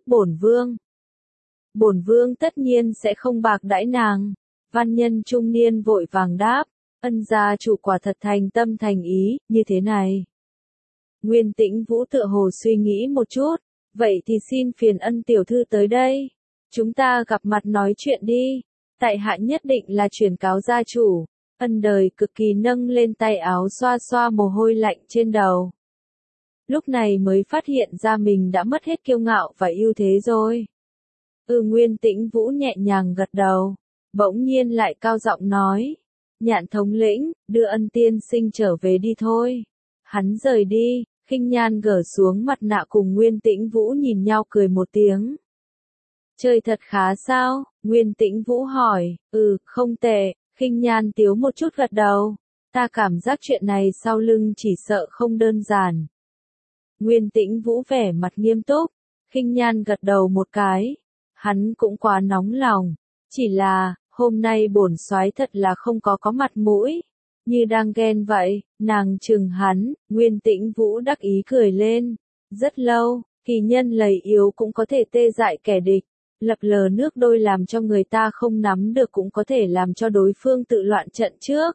bổn vương tất nhiên sẽ không bạc đãi nàng. Văn nhân trung niên vội vàng đáp, Ân gia chủ quả thật thành tâm thành ý, như thế này. Nguyên Tĩnh Vũ tựa hồ suy nghĩ một chút, vậy thì xin phiền Ân tiểu thư tới đây, chúng ta gặp mặt nói chuyện đi, tại hạ nhất định là chuyển cáo gia chủ. Ân đời cực kỳ nâng lên tay áo xoa xoa mồ hôi lạnh trên đầu. Lúc này mới phát hiện ra mình đã mất hết kiêu ngạo và ưu thế rồi. Nguyên Tĩnh Vũ nhẹ nhàng gật đầu, bỗng nhiên lại cao giọng nói, Nhạn thống lĩnh, đưa Ân tiên sinh trở về đi thôi. Hắn rời đi, Khinh Nhan gỡ xuống mặt nạ cùng Nguyên Tĩnh Vũ nhìn nhau cười một tiếng. Chơi thật khá sao? Nguyên Tĩnh Vũ hỏi, không tệ. Khinh Nhan tiếu một chút gật đầu, ta cảm giác chuyện này sau lưng chỉ sợ không đơn giản. Nguyên Tĩnh Vũ vẻ mặt nghiêm túc, Khinh Nhan gật đầu một cái, hắn cũng quá nóng lòng, chỉ là, hôm nay bổn soái thật là không có mặt mũi, như đang ghen vậy. Nàng chừng hắn. Nguyên Tĩnh Vũ đắc ý cười lên, rất lâu, kỳ nhân lầy yếu cũng có thể tê dại kẻ địch, lập lờ nước đôi làm cho người ta không nắm được cũng có thể làm cho đối phương tự loạn trận trước.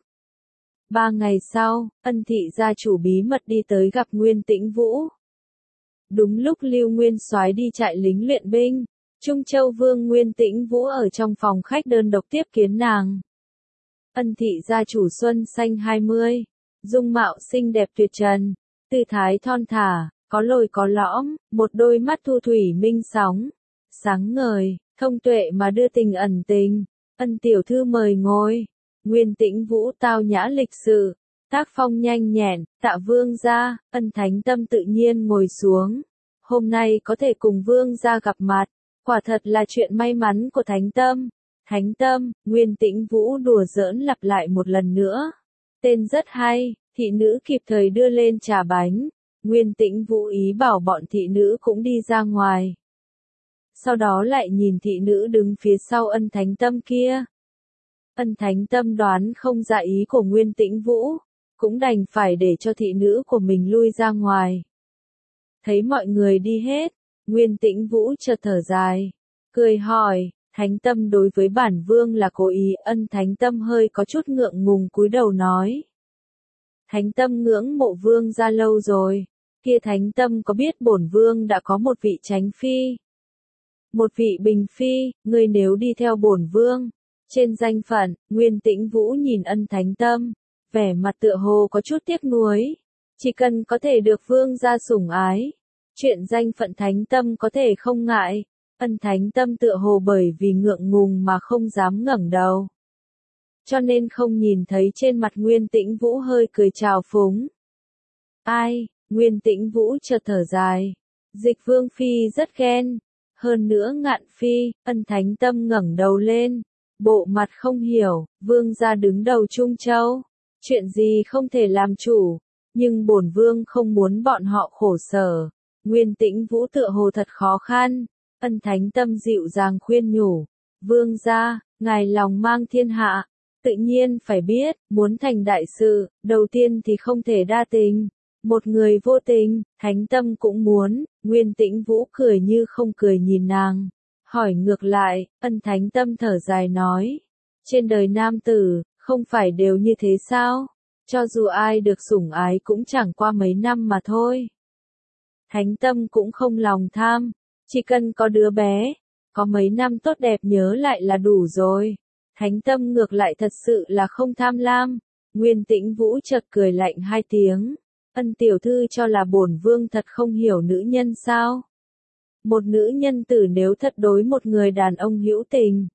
3 ngày sau, Ân thị gia chủ bí mật đi tới gặp Nguyên Tĩnh Vũ. Đúng lúc Lưu Nguyên Soái đi trại lính luyện binh, Trung Châu Vương Nguyên Tĩnh Vũ ở trong phòng khách đơn độc tiếp kiến nàng. Ân thị gia chủ xuân xanh 20, dung mạo xinh đẹp tuyệt trần, tư thái thon thả, có lồi có lõm, một đôi mắt thu thủy minh sóng, sáng ngời, thông tuệ mà đưa tình ẩn tình. Ân tiểu thư mời ngồi. Nguyên Tĩnh Vũ tao nhã lịch sự, tác phong nhanh nhẹn, tạ vương gia. Ân Thánh Tâm tự nhiên ngồi xuống. Hôm nay có thể cùng vương gia gặp mặt, quả thật là chuyện may mắn của Thánh Tâm. Thánh Tâm, Nguyên Tĩnh Vũ đùa giỡn lặp lại một lần nữa. Tên rất hay, thị nữ kịp thời đưa lên trà bánh. Nguyên Tĩnh Vũ ý bảo bọn thị nữ cũng đi ra ngoài. Sau đó lại nhìn thị nữ đứng phía sau Ân Thánh Tâm kia. Ân Thánh Tâm đoán không ra ý của Nguyên Tĩnh Vũ, cũng đành phải để cho thị nữ của mình lui ra ngoài. Thấy mọi người đi hết, Nguyên Tĩnh Vũ chợt thở dài, cười hỏi, Thánh Tâm đối với bản vương là cố ý. Ân Thánh Tâm hơi có chút ngượng ngùng cúi đầu nói. Thánh Tâm ngưỡng mộ vương gia lâu rồi, kia Thánh Tâm có biết bổn vương đã có một vị chánh phi, một vị bình phi, ngươi nếu đi theo bổn vương, trên danh phận. Nguyên Tĩnh Vũ nhìn Ân Thánh Tâm, vẻ mặt tựa hồ có chút tiếc nuối, chỉ cần có thể được vương gia sủng ái, chuyện danh phận Thánh Tâm có thể không ngại. Ân Thánh Tâm tựa hồ bởi vì ngượng ngùng mà không dám ngẩng đầu, cho nên không nhìn thấy trên mặt Nguyên Tĩnh Vũ hơi cười trào phúng. Ai? Nguyên Tĩnh Vũ chợt thở dài. Dịch Vương phi rất ghen, hơn nữa Ngạn phi. Ân Thánh Tâm ngẩng đầu lên, bộ mặt không hiểu, vương gia đứng đầu Trung Châu, chuyện gì không thể làm chủ, nhưng bổn vương không muốn bọn họ khổ sở. Nguyên Tĩnh Vũ tựa hồ thật khó khăn. Ân Thánh Tâm dịu dàng khuyên nhủ, vương gia, ngài lòng mang thiên hạ, tự nhiên phải biết, muốn thành đại sự, đầu tiên thì không thể đa tình. Một người vô tình, Thánh Tâm cũng muốn. Nguyên Tĩnh Vũ cười như không cười nhìn nàng, hỏi ngược lại. Ân Thánh Tâm thở dài nói, trên đời nam tử, không phải đều như thế sao? Cho dù ai được sủng ái cũng chẳng qua mấy năm mà thôi. Thánh Tâm cũng không lòng tham, chỉ cần có đứa bé, có mấy năm tốt đẹp nhớ lại là đủ rồi. Thánh Tâm ngược lại thật sự là không tham lam. Nguyên Tĩnh Vũ chợt cười lạnh 2 tiếng. Ân tiểu thư cho là bổn vương thật không hiểu nữ nhân sao? Một nữ nhân tử nếu thật đối một người đàn ông hữu tình,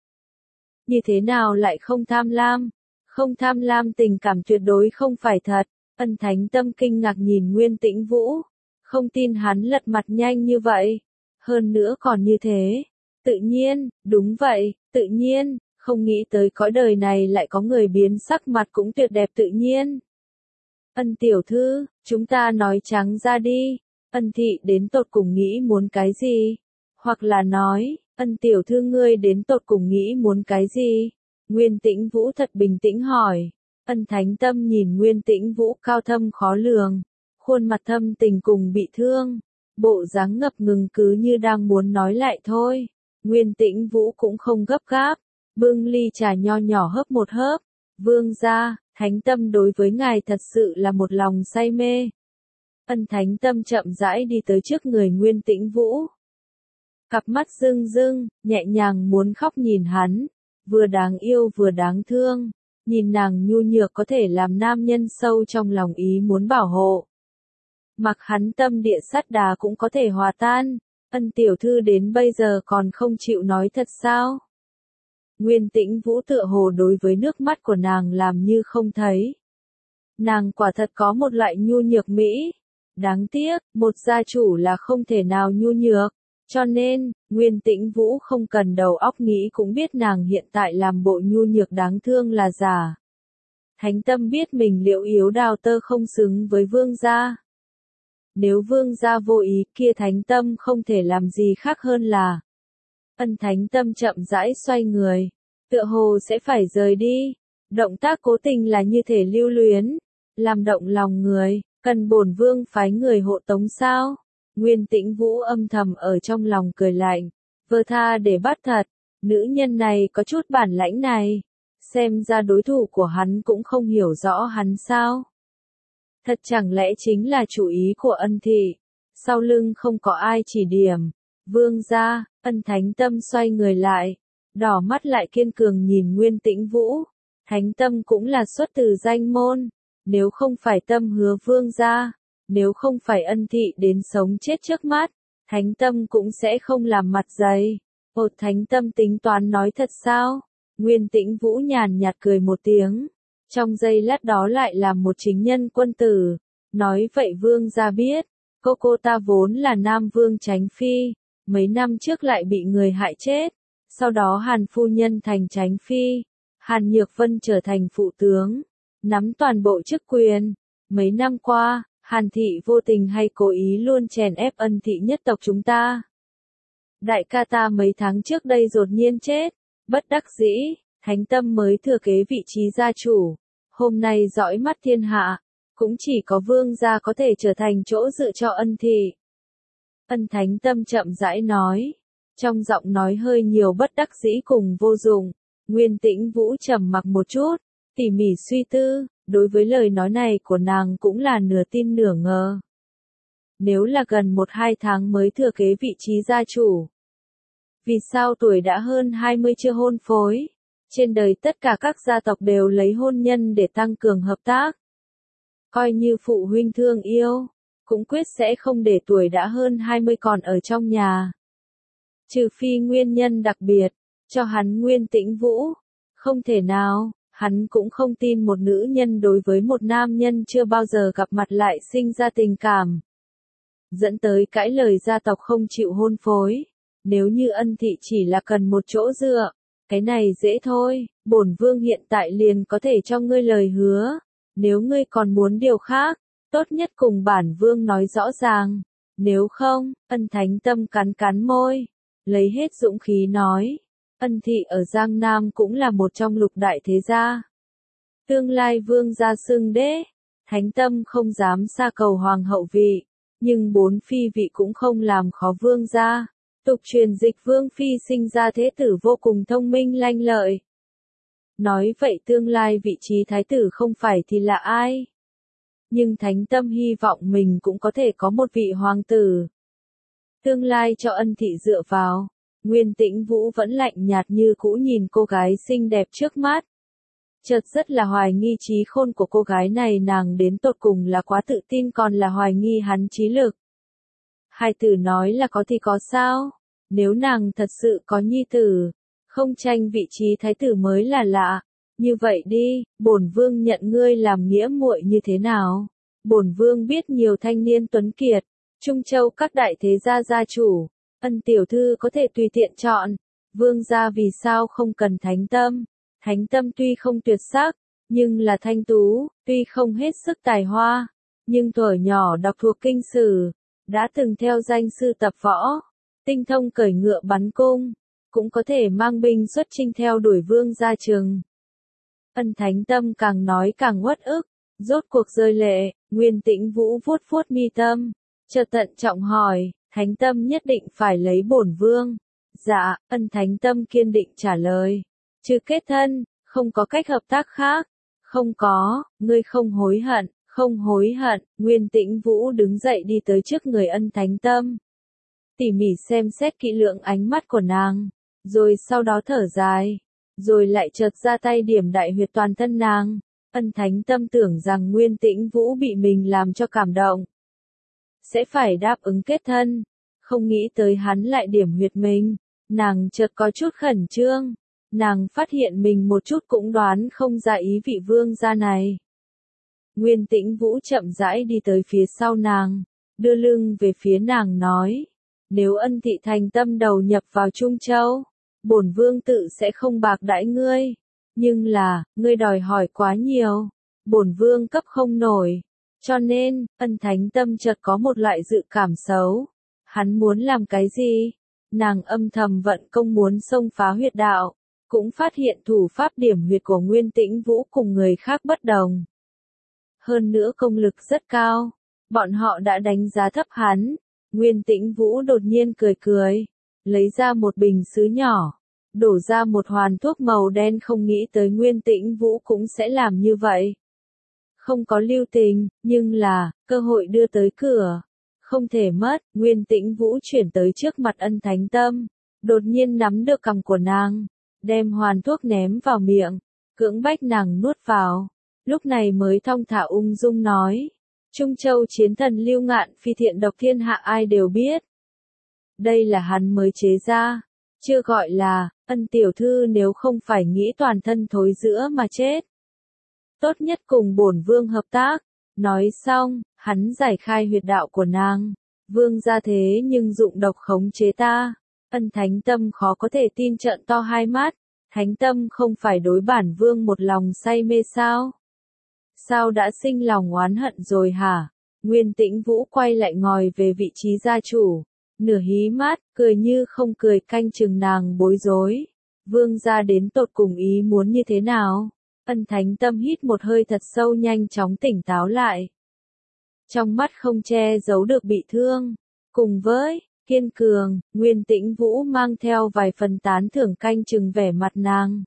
như thế nào lại không tham lam? Không tham lam tình cảm tuyệt đối không phải thật. Ân Thánh Tâm kinh ngạc nhìn Nguyên Tĩnh Vũ, không tin hắn lật mặt nhanh như vậy. Hơn nữa còn như thế. Tự nhiên, đúng vậy, tự nhiên, không nghĩ tới cõi đời này lại có người biến sắc mặt cũng tuyệt đẹp tự nhiên. Ân tiểu thư, chúng ta nói trắng ra đi, Ân thị đến tột cùng nghĩ muốn cái gì? Hoặc là nói, Ân tiểu thư ngươi đến tột cùng nghĩ muốn cái gì? Nguyên Tĩnh Vũ thật bình tĩnh hỏi. Ân Thánh Tâm nhìn Nguyên Tĩnh Vũ cao thâm khó lường, khuôn mặt thâm tình cùng bị thương, bộ dáng ngập ngừng cứ như đang muốn nói lại thôi. Nguyên Tĩnh Vũ cũng không gấp gáp, bưng ly trà nho nhỏ hớp một hớp. Vương gia, Thánh Tâm đối với ngài thật sự là một lòng say mê. Ân Thánh Tâm chậm rãi đi tới trước người Nguyên Tĩnh Vũ. Cặp mắt rưng rưng, nhẹ nhàng muốn khóc nhìn hắn, vừa đáng yêu vừa đáng thương, nhìn nàng nhu nhược có thể làm nam nhân sâu trong lòng ý muốn bảo hộ. Mặc hắn tâm địa sắt đá cũng có thể hòa tan. Ân tiểu thư đến bây giờ còn không chịu nói thật sao? Nguyên Tĩnh Vũ tựa hồ đối với nước mắt của nàng làm như không thấy. Nàng quả thật có một loại nhu nhược mỹ. Đáng tiếc, một gia chủ là không thể nào nhu nhược. Cho nên, Nguyên Tĩnh Vũ không cần đầu óc nghĩ cũng biết nàng hiện tại làm bộ nhu nhược đáng thương là giả. Thánh Tâm biết mình liệu yếu đào tơ không xứng với vương gia. Nếu vương gia vô ý kia Thánh Tâm không thể làm gì khác hơn là. Ân Thánh Tâm chậm rãi xoay người, tựa hồ sẽ phải rời đi. Động tác cố tình là như thể lưu luyến, làm động lòng người, cần bổn vương phái người hộ tống sao? Nguyên Tĩnh Vũ âm thầm ở trong lòng cười lạnh, vơ tha để bắt thật, nữ nhân này có chút bản lãnh này, xem ra đối thủ của hắn cũng không hiểu rõ hắn sao. Thật chẳng lẽ chính là chủ ý của Ân thị, sau lưng không có ai chỉ điểm, vương gia, Ân Thánh Tâm xoay người lại, đỏ mắt lại kiên cường nhìn Nguyên Tĩnh Vũ, Thánh Tâm cũng là xuất từ danh môn, nếu không phải Tâm hứa vương gia, nếu không phải Ân thị đến sống chết trước mắt, Thánh Tâm cũng sẽ không làm mặt dày. Một Thánh Tâm tính toán nói thật sao? Nguyên Tĩnh Vũ nhàn nhạt cười một tiếng, trong giây lát đó lại là một chính nhân quân tử, nói vậy vương gia biết, cô ta vốn là Nam Vương Chánh Phi, mấy năm trước lại bị người hại chết, sau đó Hàn phu nhân thành Chánh Phi, Hàn Nhược Vân trở thành phụ tướng, nắm toàn bộ chức quyền, mấy năm qua, Hàn thị vô tình hay cố ý luôn chèn ép Ân thị nhất tộc chúng ta. Đại ca ta mấy tháng trước đây đột nhiên chết, bất đắc dĩ, Thánh Tâm mới thừa kế vị trí gia chủ, hôm nay dõi mắt thiên hạ, cũng chỉ có vương gia có thể trở thành chỗ dựa cho Ân thị. Ân Thánh Tâm chậm rãi nói, trong giọng nói hơi nhiều bất đắc dĩ cùng vô dụng. Nguyên Tĩnh Vũ trầm mặc một chút, tỉ mỉ suy tư, đối với lời nói này của nàng cũng là nửa tin nửa ngờ. Nếu là gần 1-2 tháng mới thừa kế vị trí gia chủ, vì sao tuổi đã hơn 20 chưa hôn phối? Trên đời tất cả các gia tộc đều lấy hôn nhân để tăng cường hợp tác. Coi như phụ huynh thương yêu, cũng quyết sẽ không để tuổi đã hơn 20 còn ở trong nhà. Trừ phi nguyên nhân đặc biệt, cho hắn Nguyên Tĩnh Vũ, không thể nào, hắn cũng không tin một nữ nhân đối với một nam nhân chưa bao giờ gặp mặt lại sinh ra tình cảm. Dẫn tới cãi lời gia tộc không chịu hôn phối, nếu như Ân thị chỉ là cần một chỗ dựa, cái này dễ thôi, bổn vương hiện tại liền có thể cho ngươi lời hứa, nếu ngươi còn muốn điều khác, tốt nhất cùng bản vương nói rõ ràng, nếu không, Ân Thánh Tâm cắn cắn môi, lấy hết dũng khí nói, Ân thị ở Giang Nam cũng là một trong lục đại thế gia. Tương lai vương gia xưng đế, Thánh Tâm không dám xa cầu hoàng hậu vị, nhưng 4 phi vị cũng không làm khó vương gia. Tục truyền dịch vương phi sinh ra thế tử vô cùng thông minh lanh lợi. Nói vậy tương lai vị trí thái tử không phải thì là ai? Nhưng Thánh Tâm hy vọng mình cũng có thể có một vị hoàng tử. Tương lai cho Ân thị dựa vào, Nguyên Tĩnh Vũ vẫn lạnh nhạt như cũ nhìn cô gái xinh đẹp trước mắt. Chợt rất là hoài nghi trí khôn của cô gái này, nàng đến tột cùng là quá tự tin còn là hoài nghi hắn trí lực. Hai tử nói là có thì có sao? Nếu nàng thật sự có nhi tử, không tranh vị trí thái tử mới là lạ. Như vậy đi, bổn vương nhận ngươi làm nghĩa muội như thế nào? Bổn vương biết nhiều thanh niên tuấn kiệt, Trung Châu các đại thế gia gia chủ, Ân tiểu thư có thể tùy tiện chọn. Vương gia vì sao không cần Thánh Tâm? Thánh Tâm tuy không tuyệt sắc, nhưng là thanh tú, tuy không hết sức tài hoa, nhưng thuở nhỏ đọc thuộc kinh sử, đã từng theo danh sư tập võ, tinh thông cởi ngựa bắn cung, cũng có thể mang binh xuất chinh theo đuổi vương ra trường. Ân Thánh Tâm càng nói càng uất ức, rốt cuộc rơi lệ, Nguyên Tĩnh Vũ vuốt vuốt mi tâm, chợt tận trọng hỏi, Thánh Tâm nhất định phải lấy bổn vương. Dạ, Ân Thánh Tâm kiên định trả lời, trừ kết thân, không có cách hợp tác khác. Không có, ngươi không hối hận, không hối hận. Nguyên Tĩnh Vũ đứng dậy đi tới trước người Ân Thánh Tâm, tỉ mỉ xem xét kỹ lưỡng ánh mắt của nàng, rồi sau đó thở dài, rồi lại chợt ra tay điểm đại huyệt toàn thân nàng. Ân Thánh Tâm tưởng rằng Nguyên Tĩnh Vũ bị mình làm cho cảm động, sẽ phải đáp ứng kết thân, không nghĩ tới hắn lại điểm huyệt mình, nàng chợt có chút khẩn trương, nàng phát hiện mình một chút cũng đoán không ra ý vị vương gia này. Nguyên Tĩnh Vũ chậm rãi đi tới phía sau nàng, đưa lưng về phía nàng nói, nếu Ân thị thành tâm đầu nhập vào Trung Châu, bổn vương tự sẽ không bạc đãi ngươi, nhưng là, ngươi đòi hỏi quá nhiều, bổn vương cấp không nổi, cho nên, Ân Thánh Tâm chợt có một loại dự cảm xấu, hắn muốn làm cái gì? Nàng âm thầm vận công muốn xông phá huyệt đạo, cũng phát hiện thủ pháp điểm huyệt của Nguyên Tĩnh Vũ cùng người khác bất đồng. Hơn nữa công lực rất cao, bọn họ đã đánh giá thấp hắn. Nguyên Tĩnh Vũ đột nhiên cười cười, lấy ra một bình sứ nhỏ, đổ ra một hoàn thuốc màu đen, không nghĩ tới Nguyên Tĩnh Vũ cũng sẽ làm như vậy. Không có lưu tình, nhưng là, cơ hội đưa tới cửa. Không thể mất, Nguyên Tĩnh Vũ chuyển tới trước mặt Ân Thánh Tâm, đột nhiên nắm được cằm của nàng, đem hoàn thuốc ném vào miệng, cưỡng bách nàng nuốt vào. Lúc này mới thong thả ung dung nói, Trung Châu chiến thần Lưu Ngạn Phi thiện độc thiên hạ ai đều biết. Đây là hắn mới chế ra, chưa gọi là, Ân tiểu thư nếu không phải nghĩ toàn thân thối rữa mà chết. Tốt nhất cùng bổn vương hợp tác. Nói xong, hắn giải khai huyệt đạo của nàng. Vương gia thế nhưng dụng độc khống chế ta. Ân Thánh Tâm khó có thể tin trợn to hai mắt. Thánh Tâm không phải đối bản vương một lòng say mê sao? Sao đã sinh lòng oán hận rồi hả? Nguyên Tĩnh Vũ quay lại ngồi về vị trí gia chủ. Nửa hí mắt, cười như không cười, canh chừng nàng bối rối. Vương gia đến tột cùng ý muốn như thế nào? Ân Thánh Tâm hít một hơi thật sâu, nhanh chóng tỉnh táo lại. Trong mắt không che giấu được bị thương. Cùng với kiên cường, Nguyên Tĩnh Vũ mang theo vài phần tán thưởng, canh chừng vẻ mặt nàng.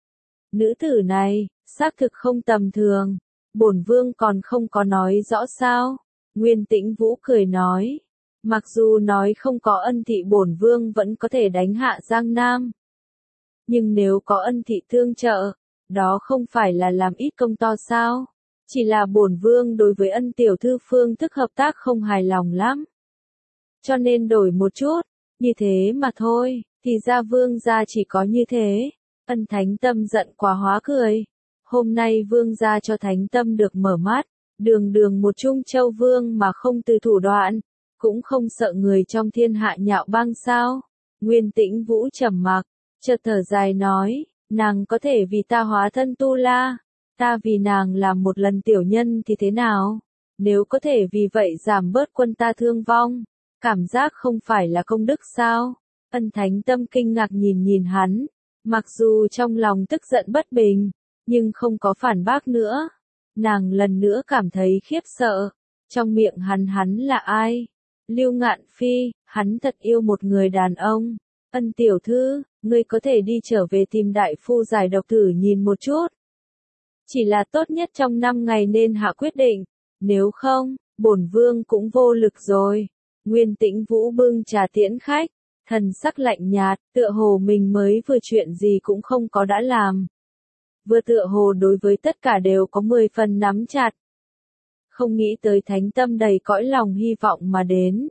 Nữ tử này, xác thực không tầm thường. Bổn vương còn không có nói rõ sao? Nguyên Tĩnh Vũ cười nói. Mặc dù nói không có Ân thị, bổn vương vẫn có thể đánh hạ Giang Nam. Nhưng nếu có Ân thị tương trợ, đó không phải là làm ít công to sao? Chỉ là bổn vương đối với Ân tiểu thư phương thức hợp tác không hài lòng lắm. Cho nên đổi một chút, như thế mà thôi, thì ra vương gia chỉ có như thế. Ân Thánh Tâm giận quá hóa cười. Hôm nay vương gia cho Thánh Tâm được mở mắt, đường đường một Trung Châu vương mà không từ thủ đoạn, cũng không sợ người trong thiên hạ nhạo báng sao? Nguyên Tĩnh Vũ trầm mặc, chợt thở dài nói, nàng có thể vì ta hóa thân tu la, ta vì nàng làm một lần tiểu nhân thì thế nào? Nếu có thể vì vậy giảm bớt quân ta thương vong, cảm giác không phải là công đức sao? Ân Thánh Tâm kinh ngạc nhìn nhìn hắn, mặc dù trong lòng tức giận bất bình, nhưng không có phản bác nữa. Nàng lần nữa cảm thấy khiếp sợ, trong miệng hắn là ai? Lưu Ngạn Phi, hắn thật yêu một người đàn ông. Ân tiểu thư, ngươi có thể đi trở về tìm đại phu giải độc thử nhìn một chút. Chỉ là tốt nhất trong 5 ngày nên hạ quyết định, nếu không, bổn vương cũng vô lực rồi. Nguyên Tĩnh Vũ bưng trà tiễn khách, thần sắc lạnh nhạt, tựa hồ mình mới vừa chuyện gì cũng không có đã làm. Vừa tựa hồ đối với tất cả đều có 10 phần nắm chặt. Không nghĩ tới Thánh Tâm đầy cõi lòng hy vọng mà đến.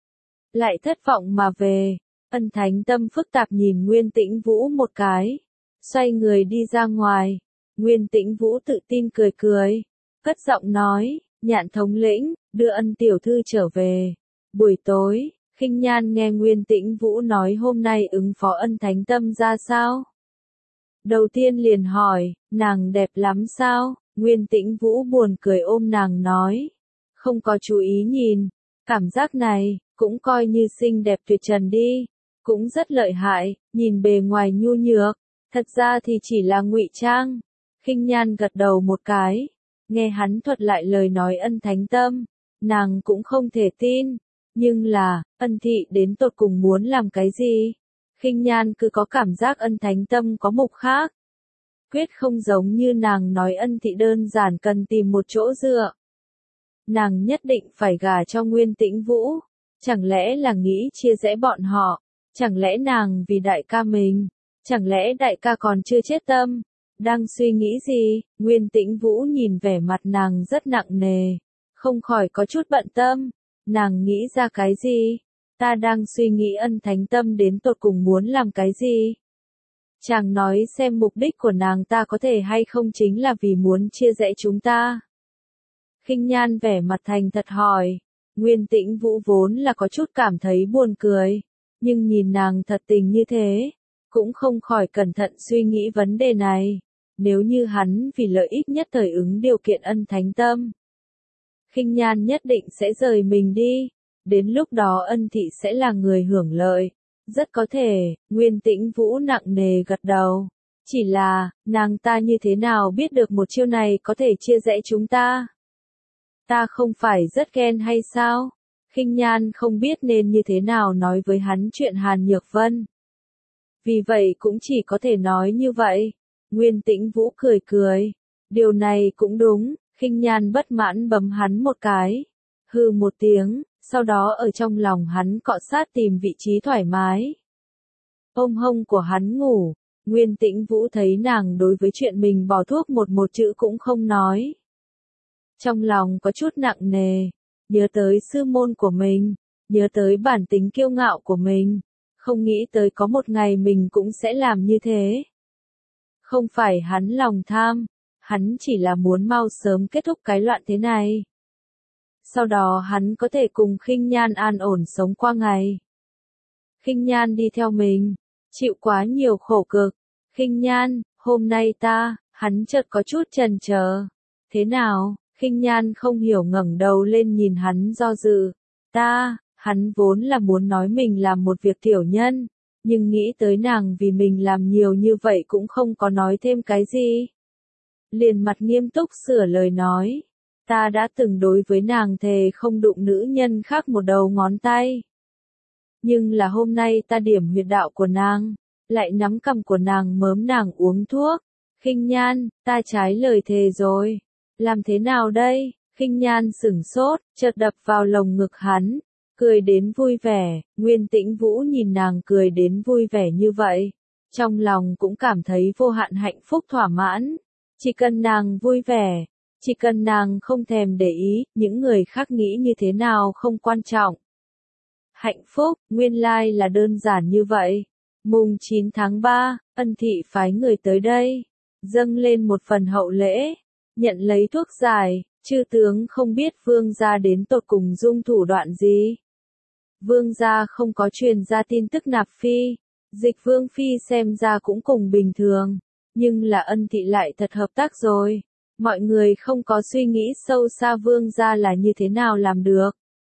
Lại thất vọng mà về. Ân Thánh Tâm phức tạp nhìn Nguyên Tĩnh Vũ một cái. Xoay người đi ra ngoài. Nguyên Tĩnh Vũ tự tin cười cười. Cất giọng nói, Nhạn thống lĩnh, đưa Ân tiểu thư trở về. Buổi tối, Khinh Nhan nghe Nguyên Tĩnh Vũ nói hôm nay ứng phó Ân Thánh Tâm ra sao. Đầu tiên liền hỏi, nàng đẹp lắm sao? Nguyên Tĩnh Vũ buồn cười ôm nàng nói. Không có chú ý nhìn, cảm giác này, cũng coi như xinh đẹp tuyệt trần đi. Cũng rất lợi hại, nhìn bề ngoài nhu nhược, thật ra thì chỉ là ngụy trang. Khinh Nhan gật đầu một cái, nghe hắn thuật lại lời nói Ân Thánh Tâm, nàng cũng không thể tin. Nhưng là, Ân thị đến tột cùng muốn làm cái gì? Khinh Nhan cứ có cảm giác Ân Thánh Tâm có mục khác. Quyết không giống như nàng nói Ân thị đơn giản cần tìm một chỗ dựa. Nàng nhất định phải gả cho Nguyên Tĩnh Vũ. Chẳng lẽ là nghĩ chia rẽ bọn họ? Chẳng lẽ nàng vì đại ca mình? Chẳng lẽ đại ca còn chưa chết tâm? Đang suy nghĩ gì? Nguyên Tĩnh Vũ nhìn vẻ mặt nàng rất nặng nề, không khỏi có chút bận tâm. Nàng nghĩ ra cái gì? Ta đang suy nghĩ Ân Thánh Tâm đến tột cùng muốn làm cái gì? Chàng nói xem mục đích của nàng ta có thể hay không chính là vì muốn chia rẽ chúng ta. Khinh Nhan vẻ mặt thành thật hỏi. Nguyên Tĩnh Vũ vốn là có chút cảm thấy buồn cười, nhưng nhìn nàng thật tình như thế, cũng không khỏi cẩn thận suy nghĩ vấn đề này. Nếu như hắn vì lợi ích nhất thời ứng điều kiện Ân Thánh Tâm, Khinh Nhan nhất định sẽ rời mình đi. Đến lúc đó Ân thị sẽ là người hưởng lợi. Rất có thể, Nguyên Tĩnh Vũ nặng nề gật đầu. Chỉ là, nàng ta như thế nào biết được một chiêu này có thể chia rẽ chúng ta? Ta không phải rất ghen hay sao? Khinh Nhan không biết nên như thế nào nói với hắn chuyện Hàn Nhược Vân. Vì vậy cũng chỉ có thể nói như vậy. Nguyên Tĩnh Vũ cười cười. Điều này cũng đúng, Khinh Nhan bất mãn bấm hắn một cái. Hừ một tiếng, sau đó ở trong lòng hắn cọ sát tìm vị trí thoải mái. Ôm hông của hắn ngủ, Nguyên Tĩnh Vũ thấy nàng đối với chuyện mình bỏ thuốc một chữ cũng không nói. Trong lòng có chút nặng nề, nhớ tới sư môn của mình, nhớ tới bản tính kiêu ngạo của mình, không nghĩ tới có một ngày mình cũng sẽ làm như thế. Không phải hắn lòng tham, hắn chỉ là muốn mau sớm kết thúc cái loạn thế này. Sau đó hắn có thể cùng Khinh Nhan an ổn sống qua ngày. Khinh Nhan đi theo mình, chịu quá nhiều khổ cực. Khinh Nhan, hôm nay hắn chợt có chút chần chờ. Thế nào? Khinh Nhan không hiểu ngẩng đầu lên nhìn hắn do dự. Hắn vốn là muốn nói mình làm một việc tiểu nhân, nhưng nghĩ tới nàng vì mình làm nhiều như vậy cũng không có nói thêm cái gì. Liền mặt nghiêm túc sửa lời nói. Ta đã từng đối với nàng thề không đụng nữ nhân khác một đầu ngón tay. Nhưng là hôm nay ta điểm huyệt đạo của nàng, lại nắm cằm của nàng mớm nàng uống thuốc. Khinh Nhan, ta trái lời thề rồi. Làm thế nào đây? Khinh Nhan sửng sốt, chợt đập vào lồng ngực hắn, cười đến vui vẻ. Nguyên Tĩnh Vũ nhìn nàng cười đến vui vẻ như vậy, trong lòng cũng cảm thấy vô hạn hạnh phúc thỏa mãn. Chỉ cần nàng vui vẻ, chỉ cần nàng không thèm để ý, những người khác nghĩ như thế nào không quan trọng. Hạnh phúc, nguyên lai là đơn giản như vậy. Mùng 9 tháng 3, Ân Thị phái người tới đây, dâng lên một phần hậu lễ, nhận lấy thuốc giải. Chư tướng không biết vương gia đến tột cùng dung thủ đoạn gì. Vương gia không có truyền ra tin tức nạp phi, Dịch Vương phi xem ra cũng cùng bình thường, nhưng là Ân Thị lại thật hợp tác rồi. Mọi người không có suy nghĩ sâu xa vương gia là như thế nào làm được.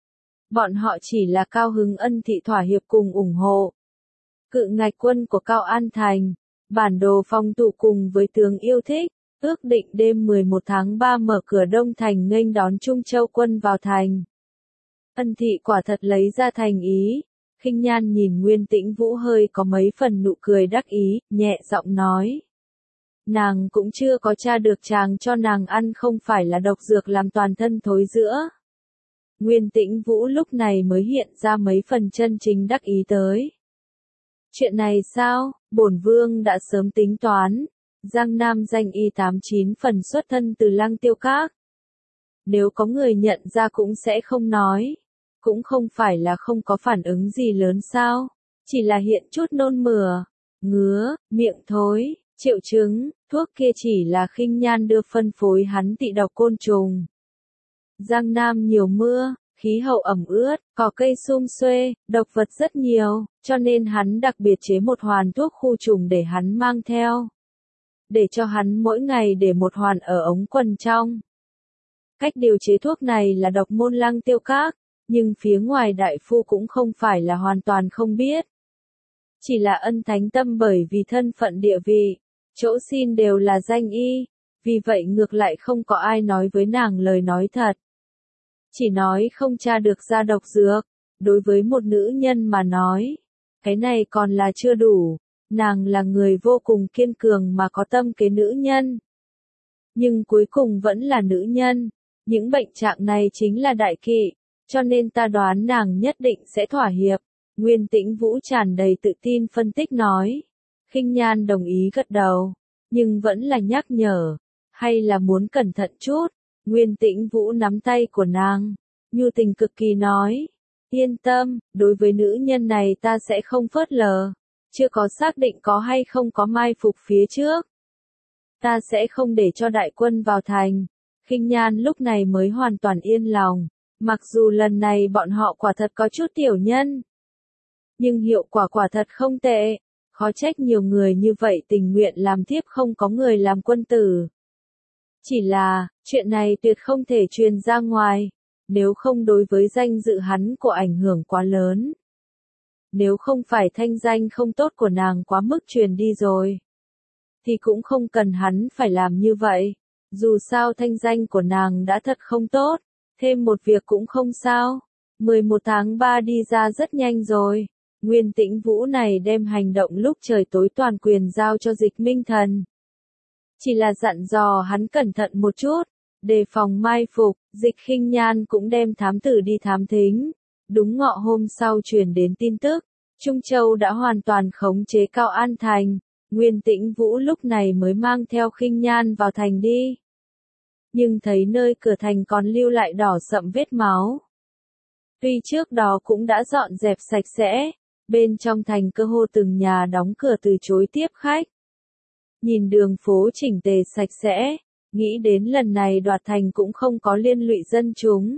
Bọn họ chỉ là cao hứng Ân Thị thỏa hiệp cùng ủng hộ. Cự ngạch quân của Cao An Thành, bản đồ phong tụ cùng với tướng yêu thích, ước định đêm 11 tháng 3 mở cửa Đông Thành nghênh đón Trung Châu quân vào thành. Ân Thị quả thật lấy ra thành ý. Khinh Nhan nhìn Nguyên Tĩnh Vũ hơi có mấy phần nụ cười đắc ý, nhẹ giọng nói. Nàng cũng chưa có tra được chàng cho nàng ăn không phải là độc dược làm toàn thân thối rữa. Nguyên Tĩnh Vũ lúc này mới hiện ra mấy phần chân chính đắc ý tới. Chuyện này sao? Bổn vương đã sớm tính toán. Giang Nam danh y 89 phần xuất thân từ Lăng Tiêu Các. Nếu có người nhận ra cũng sẽ không nói. Cũng không phải là không có phản ứng gì lớn sao. Chỉ là hiện chút nôn mửa, ngứa, miệng thối, triệu chứng, thuốc kia chỉ là Khinh Nhan đưa phân phối hắn tị độc côn trùng. Giang Nam nhiều mưa, khí hậu ẩm ướt, cỏ cây sum xuê, độc vật rất nhiều, cho nên hắn đặc biệt chế một hoàn thuốc khu trùng để hắn mang theo. Để cho hắn mỗi ngày để một hoàn ở ống quần trong. Cách điều chế thuốc này là độc môn Lăng Tiêu Các, nhưng phía ngoài đại phu cũng không phải là hoàn toàn không biết. Chỉ là Ân Thánh Tâm bởi vì thân phận địa vị, chỗ xin đều là danh y, vì vậy ngược lại không có ai nói với nàng lời nói thật. Chỉ nói không tra được ra độc dược, đối với một nữ nhân mà nói, cái này còn là chưa đủ, nàng là người vô cùng kiên cường mà có tâm kế nữ nhân. Nhưng cuối cùng vẫn là nữ nhân, những bệnh trạng này chính là đại kỵ, cho nên ta đoán nàng nhất định sẽ thỏa hiệp. Nguyên Tĩnh Vũ tràn đầy tự tin phân tích nói. Khinh Nhan đồng ý gật đầu, nhưng vẫn là nhắc nhở, hay là muốn cẩn thận chút. Nguyên Tĩnh Vũ nắm tay của nàng, nhu tình cực kỳ nói. Yên tâm, đối với nữ nhân này ta sẽ không phớt lờ, chưa có xác định có hay không có mai phục phía trước. Ta sẽ không để cho đại quân vào thành. Khinh Nhan lúc này mới hoàn toàn yên lòng, mặc dù lần này bọn họ quả thật có chút tiểu nhân. Nhưng hiệu quả quả thật không tệ, khó trách nhiều người như vậy tình nguyện làm thiếp không có người làm quân tử. Chỉ là, chuyện này tuyệt không thể truyền ra ngoài, nếu không đối với danh dự hắn của ảnh hưởng quá lớn. Nếu không phải thanh danh không tốt của nàng quá mức truyền đi rồi, thì cũng không cần hắn phải làm như vậy. Dù sao thanh danh của nàng đã thật không tốt, thêm một việc cũng không sao. 11 tháng 3 đi ra rất nhanh rồi. Nguyên Tĩnh Vũ này đem hành động lúc trời tối toàn quyền giao cho Dịch Minh Thần. Chỉ là dặn dò hắn cẩn thận một chút, đề phòng mai phục. Dịch Khinh Nhan cũng đem thám tử đi thám thính. Đúng ngọ hôm sau truyền đến tin tức, Trung Châu đã hoàn toàn khống chế Cao An Thành. Nguyên Tĩnh Vũ lúc này mới mang theo Khinh Nhan vào thành đi. Nhưng thấy nơi cửa thành còn lưu lại đỏ sậm vết máu. Tuy trước đó cũng đã dọn dẹp sạch sẽ, bên trong thành cơ hồ từng nhà đóng cửa từ chối tiếp khách. Nhìn đường phố chỉnh tề sạch sẽ, nghĩ đến lần này đoạt thành cũng không có liên lụy dân chúng.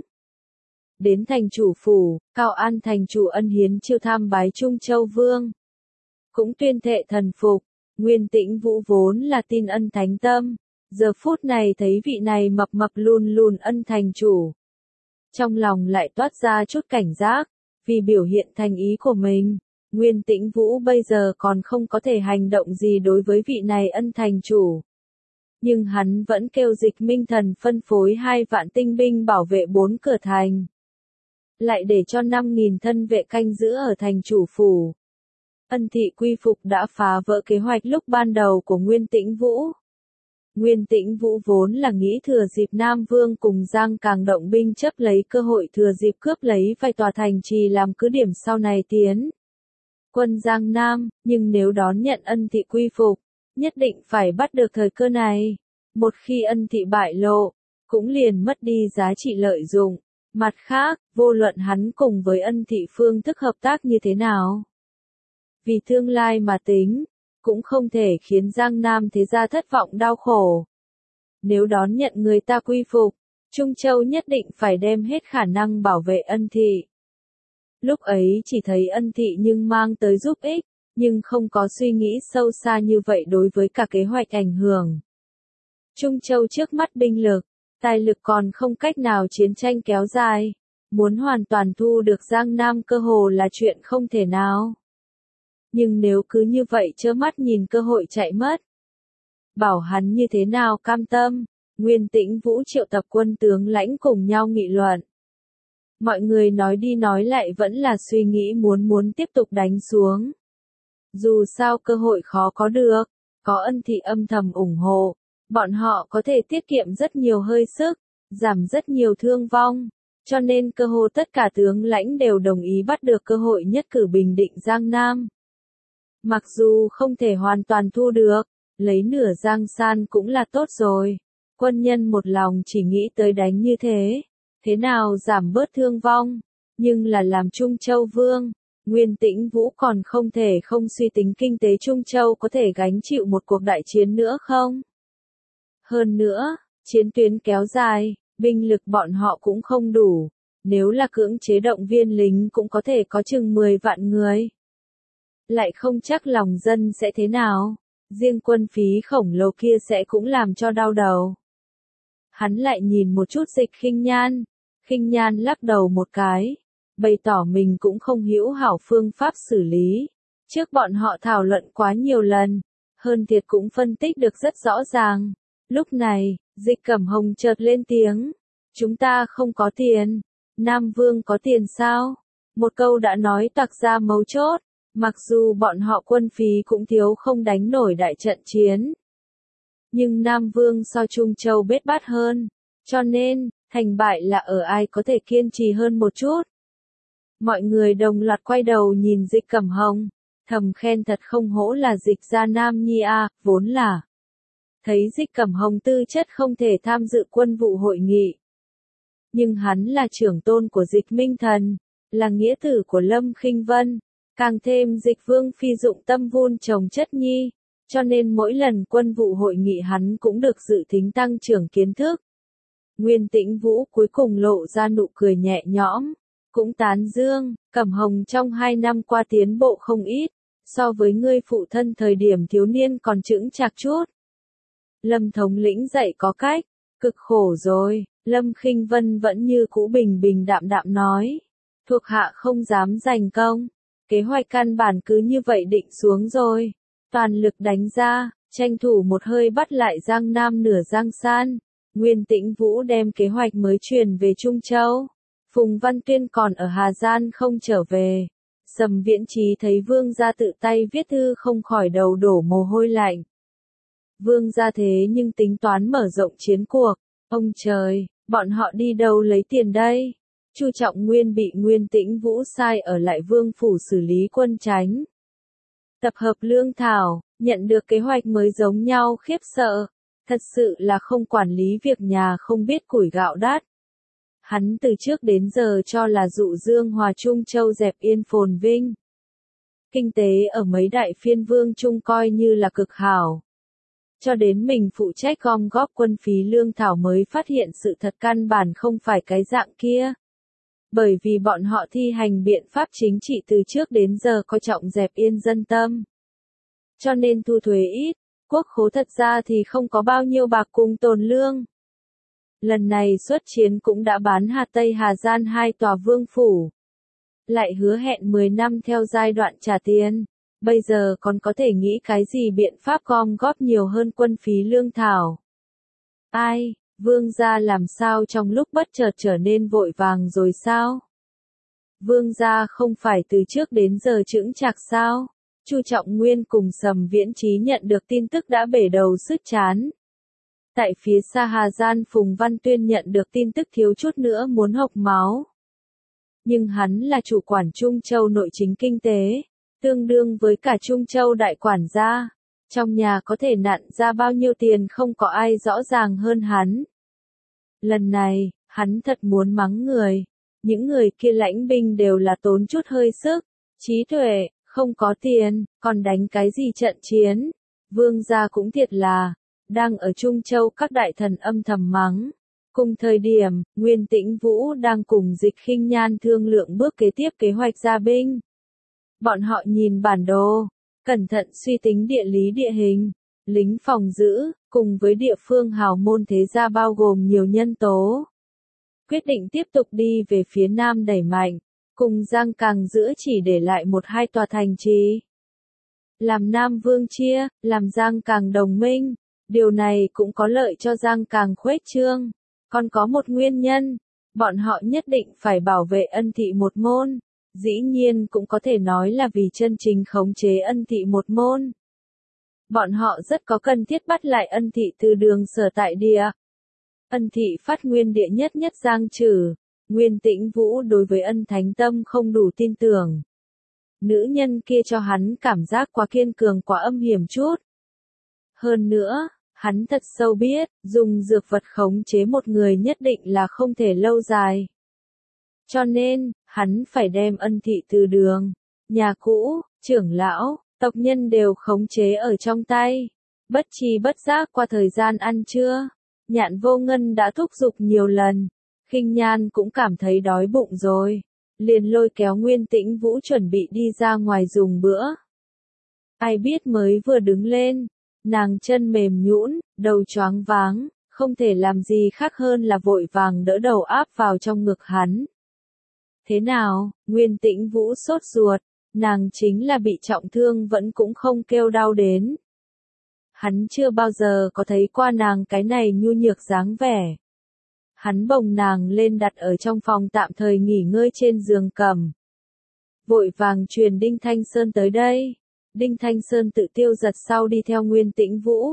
Đến thành chủ phủ, Cao An thành chủ ân hiến chiêu tham bái Trung Châu Vương. Cũng tuyên thệ thần phục, Nguyên Tĩnh Vũ vốn là tin ân thánh tâm, giờ phút này thấy vị này mập mập lùn lùn ân thành chủ. Trong lòng lại toát ra chút cảnh giác, vì biểu hiện thành ý của mình, Nguyên Tĩnh Vũ bây giờ còn không có thể hành động gì đối với vị này ân thành chủ. Nhưng hắn vẫn kêu Dịch Minh Thần phân phối 2 vạn tinh binh bảo vệ 4 cửa thành. Lại để cho 5.000 thân vệ canh giữ ở thành chủ phủ. Ân thị quy phục đã phá vỡ kế hoạch lúc ban đầu của Nguyên Tĩnh Vũ. Nguyên Tĩnh Vũ vốn là nghĩ thừa dịp Nam Vương cùng Giang Càng động binh chấp lấy cơ hội thừa dịp cướp lấy vài tòa thành trì làm cứ điểm sau này tiến quân Giang Nam, nhưng nếu đón nhận ân thị quy phục, nhất định phải bắt được thời cơ này. Một khi ân thị bại lộ, cũng liền mất đi giá trị lợi dụng. Mặt khác, vô luận hắn cùng với ân thị phương thức hợp tác như thế nào. Vì tương lai mà tính, cũng không thể khiến Giang Nam thế gia thất vọng đau khổ. Nếu đón nhận người ta quy phục, Trung Châu nhất định phải đem hết khả năng bảo vệ ân thị. Lúc ấy chỉ thấy ân thị nhưng mang tới giúp ích, nhưng không có suy nghĩ sâu xa như vậy đối với cả kế hoạch ảnh hưởng. Trung Châu trước mắt binh lực, tài lực còn không cách nào chiến tranh kéo dài, muốn hoàn toàn thu được Giang Nam cơ hồ là chuyện không thể nào. Nhưng nếu cứ như vậy trơ mắt nhìn cơ hội chạy mất, bảo hắn như thế nào cam tâm. Nguyên Tĩnh Vũ triệu tập quân tướng lãnh cùng nhau nghị luận. Mọi người nói đi nói lại vẫn là suy nghĩ muốn tiếp tục đánh xuống. Dù sao cơ hội khó có được, có ân thị âm thầm ủng hộ, bọn họ có thể tiết kiệm rất nhiều hơi sức, giảm rất nhiều thương vong, cho nên cơ hồ tất cả tướng lãnh đều đồng ý bắt được cơ hội nhất cử bình định Giang Nam. Mặc dù không thể hoàn toàn thu được, lấy nửa Giang San cũng là tốt rồi. Quân nhân một lòng chỉ nghĩ tới đánh như thế nào giảm bớt thương vong, nhưng là làm Trung Châu Vương, Nguyên Tĩnh Vũ còn không thể không suy tính kinh tế Trung Châu có thể gánh chịu một cuộc đại chiến nữa không? Hơn nữa, chiến tuyến kéo dài, binh lực bọn họ cũng không đủ, nếu là cưỡng chế động viên lính cũng có thể có chừng 10 vạn người. Lại không chắc lòng dân sẽ thế nào, riêng quân phí khổng lồ kia sẽ cũng làm cho đau đầu. Hắn lại nhìn một chút Dịch Khinh Nhan lắc đầu một cái, bày tỏ mình cũng không hữu hảo phương pháp xử lý. Trước bọn họ thảo luận quá nhiều lần, hơn thiệt cũng phân tích được rất rõ ràng. Lúc này, Dịch Cẩm Hồng chợt lên tiếng, chúng ta không có tiền, Nam Vương có tiền sao? Một câu đã nói toạc ra mấu chốt, mặc dù bọn họ quân phí cũng thiếu không đánh nổi đại trận chiến. Nhưng Nam Vương so Trung Châu bết bát hơn, cho nên, thành bại là ở ai có thể kiên trì hơn một chút. Mọi người đồng loạt quay đầu nhìn Dịch Cẩm Hồng, thầm khen thật không hổ là Dịch gia Nam Nhi a, vốn là. Thấy Dịch Cẩm Hồng tư chất không thể tham dự quân vụ hội nghị. Nhưng hắn là trưởng tôn của Dịch Minh Thần, là nghĩa tử của Lâm Khinh Vân, càng thêm Dịch Vương phi dụng tâm vun trồng chất nhi, cho nên mỗi lần quân vụ hội nghị hắn cũng được dự thính tăng trưởng kiến thức. Nguyên Tĩnh Vũ cuối cùng lộ ra nụ cười nhẹ nhõm, cũng tán dương, Cẩm Hồng trong 2 năm qua tiến bộ không ít, so với ngươi phụ thân thời điểm thiếu niên còn chững chạc chút. Lâm thống lĩnh dạy có cách, cực khổ rồi, Lâm Khinh Vân vẫn như cũ bình bình đạm đạm nói. Thuộc hạ không dám giành công, kế hoạch căn bản cứ như vậy định xuống rồi. Toàn lực đánh ra, tranh thủ một hơi bắt lại Giang Nam nửa Giang San. Nguyên Tĩnh Vũ đem kế hoạch mới truyền về Trung Châu. Phùng Văn Tuyên còn ở Hà Giang không trở về. Sầm Viễn Trí thấy Vương gia tự tay viết thư không khỏi đầu đổ mồ hôi lạnh. Vương gia thế nhưng tính toán mở rộng chiến cuộc. Ông trời, bọn họ đi đâu lấy tiền đây? Chu Trọng Nguyên bị Nguyên Tĩnh Vũ sai ở lại Vương phủ xử lý quân tránh. Tập hợp lương thảo, nhận được kế hoạch mới giống nhau khiếp sợ. Thật sự là không quản lý việc nhà không biết củi gạo đắt. Hắn từ trước đến giờ cho là dụ Dương Hòa Trung Châu dẹp yên phồn vinh. Kinh tế ở mấy đại phiên vương trung coi như là cực hảo. Cho đến mình phụ trách gom góp quân phí lương thảo mới phát hiện sự thật căn bản không phải cái dạng kia. Bởi vì bọn họ thi hành biện pháp chính trị từ trước đến giờ coi trọng dẹp yên dân tâm. Cho nên thu thuế ít, quốc khố thật ra thì không có bao nhiêu bạc cùng tồn lương. Lần này xuất chiến cũng đã bán Hà Tây Hà Giang 2 tòa vương phủ. Lại hứa hẹn 10 năm theo giai đoạn trả tiền. Bây giờ còn có thể nghĩ cái gì biện pháp gom góp nhiều hơn quân phí lương thảo. Ai, Vương gia làm sao trong lúc bất chợt trở nên vội vàng rồi sao? Vương gia không phải từ trước đến giờ chững chạc sao? Chu Trọng Nguyên cùng Sầm Viễn Trí nhận được tin tức đã bể đầu sứt chán. Tại phía xa Hà Giang Phùng Văn Tuyên nhận được tin tức thiếu chút nữa muốn hộc máu. Nhưng hắn là chủ quản Trung Châu nội chính kinh tế, tương đương với cả Trung Châu đại quản gia. Trong nhà có thể nặn ra bao nhiêu tiền không có ai rõ ràng hơn hắn. Lần này, hắn thật muốn mắng người. Những người kia lãnh binh đều là tốn chút hơi sức, trí tuệ, không có tiền, còn đánh cái gì trận chiến. Vương gia cũng thiệt là, đang ở Trung Châu các đại thần âm thầm mắng. Cùng thời điểm, Nguyên Tĩnh Vũ đang cùng Dịch Khinh Nhan thương lượng bước kế tiếp kế hoạch ra binh. Bọn họ nhìn bản đồ, cẩn thận suy tính địa lý địa hình, lính phòng giữ, cùng với địa phương hào môn thế gia bao gồm nhiều nhân tố. Quyết định tiếp tục đi về phía nam đẩy mạnh, cùng Giang Càng giữa chỉ để lại 1-2 tòa thành trì. Làm Nam Vương chia, làm Giang Càng đồng minh, điều này cũng có lợi cho Giang Càng khuếch trương. Còn có một nguyên nhân, bọn họ nhất định phải bảo vệ Ân Thị một môn. Dĩ nhiên cũng có thể nói là vì chân chính khống chế Ân Thị một môn. Bọn họ rất có cần thiết bắt lại Ân Thị từ đường sở tại địa. Ân Thị phát nguyên địa nhất Giang Trử. Nguyên Tĩnh Vũ đối với Ân Thánh Tâm không đủ tin tưởng. Nữ nhân kia cho hắn cảm giác quá kiên cường quá âm hiểm chút. Hơn nữa, hắn thật sâu biết, dùng dược vật khống chế một người nhất định là không thể lâu dài. Cho nên, hắn phải đem Ân Thị từ đường, nhà cũ, trưởng lão, tộc nhân đều khống chế ở trong tay. Bất tri bất giác qua thời gian ăn trưa, Nhạn Vô Ngân đã thúc giục nhiều lần. Khinh Nhan cũng cảm thấy đói bụng rồi, liền lôi kéo Nguyên Tĩnh Vũ chuẩn bị đi ra ngoài dùng bữa. Ai biết mới vừa đứng lên, nàng chân mềm nhũn, đầu choáng váng, không thể làm gì khác hơn là vội vàng đỡ đầu áp vào trong ngực hắn. Thế nào, Nguyên Tĩnh Vũ sốt ruột, nàng chính là bị trọng thương vẫn cũng không kêu đau đến. Hắn chưa bao giờ có thấy qua nàng cái này nhu nhược dáng vẻ. Hắn bồng nàng lên đặt ở trong phòng tạm thời nghỉ ngơi trên giường cầm. Vội vàng truyền Đinh Thanh Sơn tới đây. Đinh Thanh Sơn tự tiêu giật sau đi theo Nguyên Tĩnh Vũ.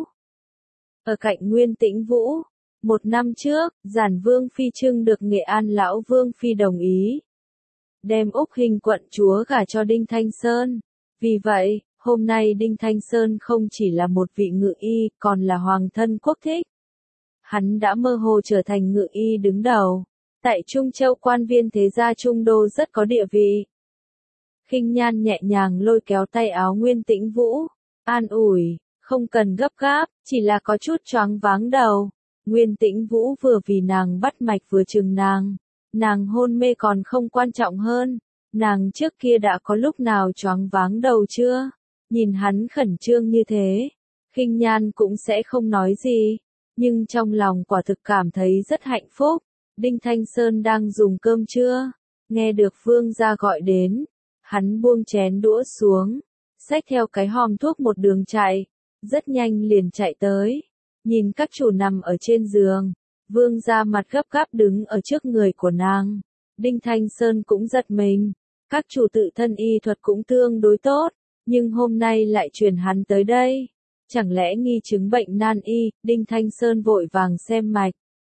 Ở cạnh Nguyên Tĩnh Vũ, 1 năm trước, Giản Vương Phi trưng được Nghệ An Lão Vương Phi đồng ý. Đem Úc Hình quận chúa gả cho Đinh Thanh Sơn. Vì vậy, hôm nay Đinh Thanh Sơn không chỉ là một vị ngự y, còn là hoàng thân quốc thích. Hắn đã mơ hồ trở thành ngự y đứng đầu. Tại Trung Châu quan viên thế gia Trung Đô rất có địa vị. Khinh Nhan nhẹ nhàng lôi kéo tay áo Nguyên Tĩnh Vũ, an ủi, không cần gấp gáp, chỉ là có chút choáng váng đầu. Nguyên Tĩnh Vũ vừa vì nàng bắt mạch vừa chừng nàng hôn mê còn không quan trọng hơn, nàng trước kia đã có lúc nào choáng váng đầu chưa? Nhìn hắn khẩn trương như thế, Khinh Nhan cũng sẽ không nói gì, nhưng trong lòng quả thực cảm thấy rất hạnh phúc. Đinh Thanh Sơn đang dùng cơm trưa, nghe được Vương gia gọi đến. Hắn buông chén đũa xuống, xách theo cái hòm thuốc một đường chạy, rất nhanh liền chạy tới, nhìn các chủ nằm ở trên giường, Vương gia mặt gấp gáp đứng ở trước người của nàng, Đinh Thanh Sơn cũng giật mình. Các chủ tự thân y thuật cũng tương đối tốt, nhưng hôm nay lại truyền hắn tới đây. Chẳng lẽ nghi chứng bệnh nan y, Đinh Thanh Sơn vội vàng xem mạch.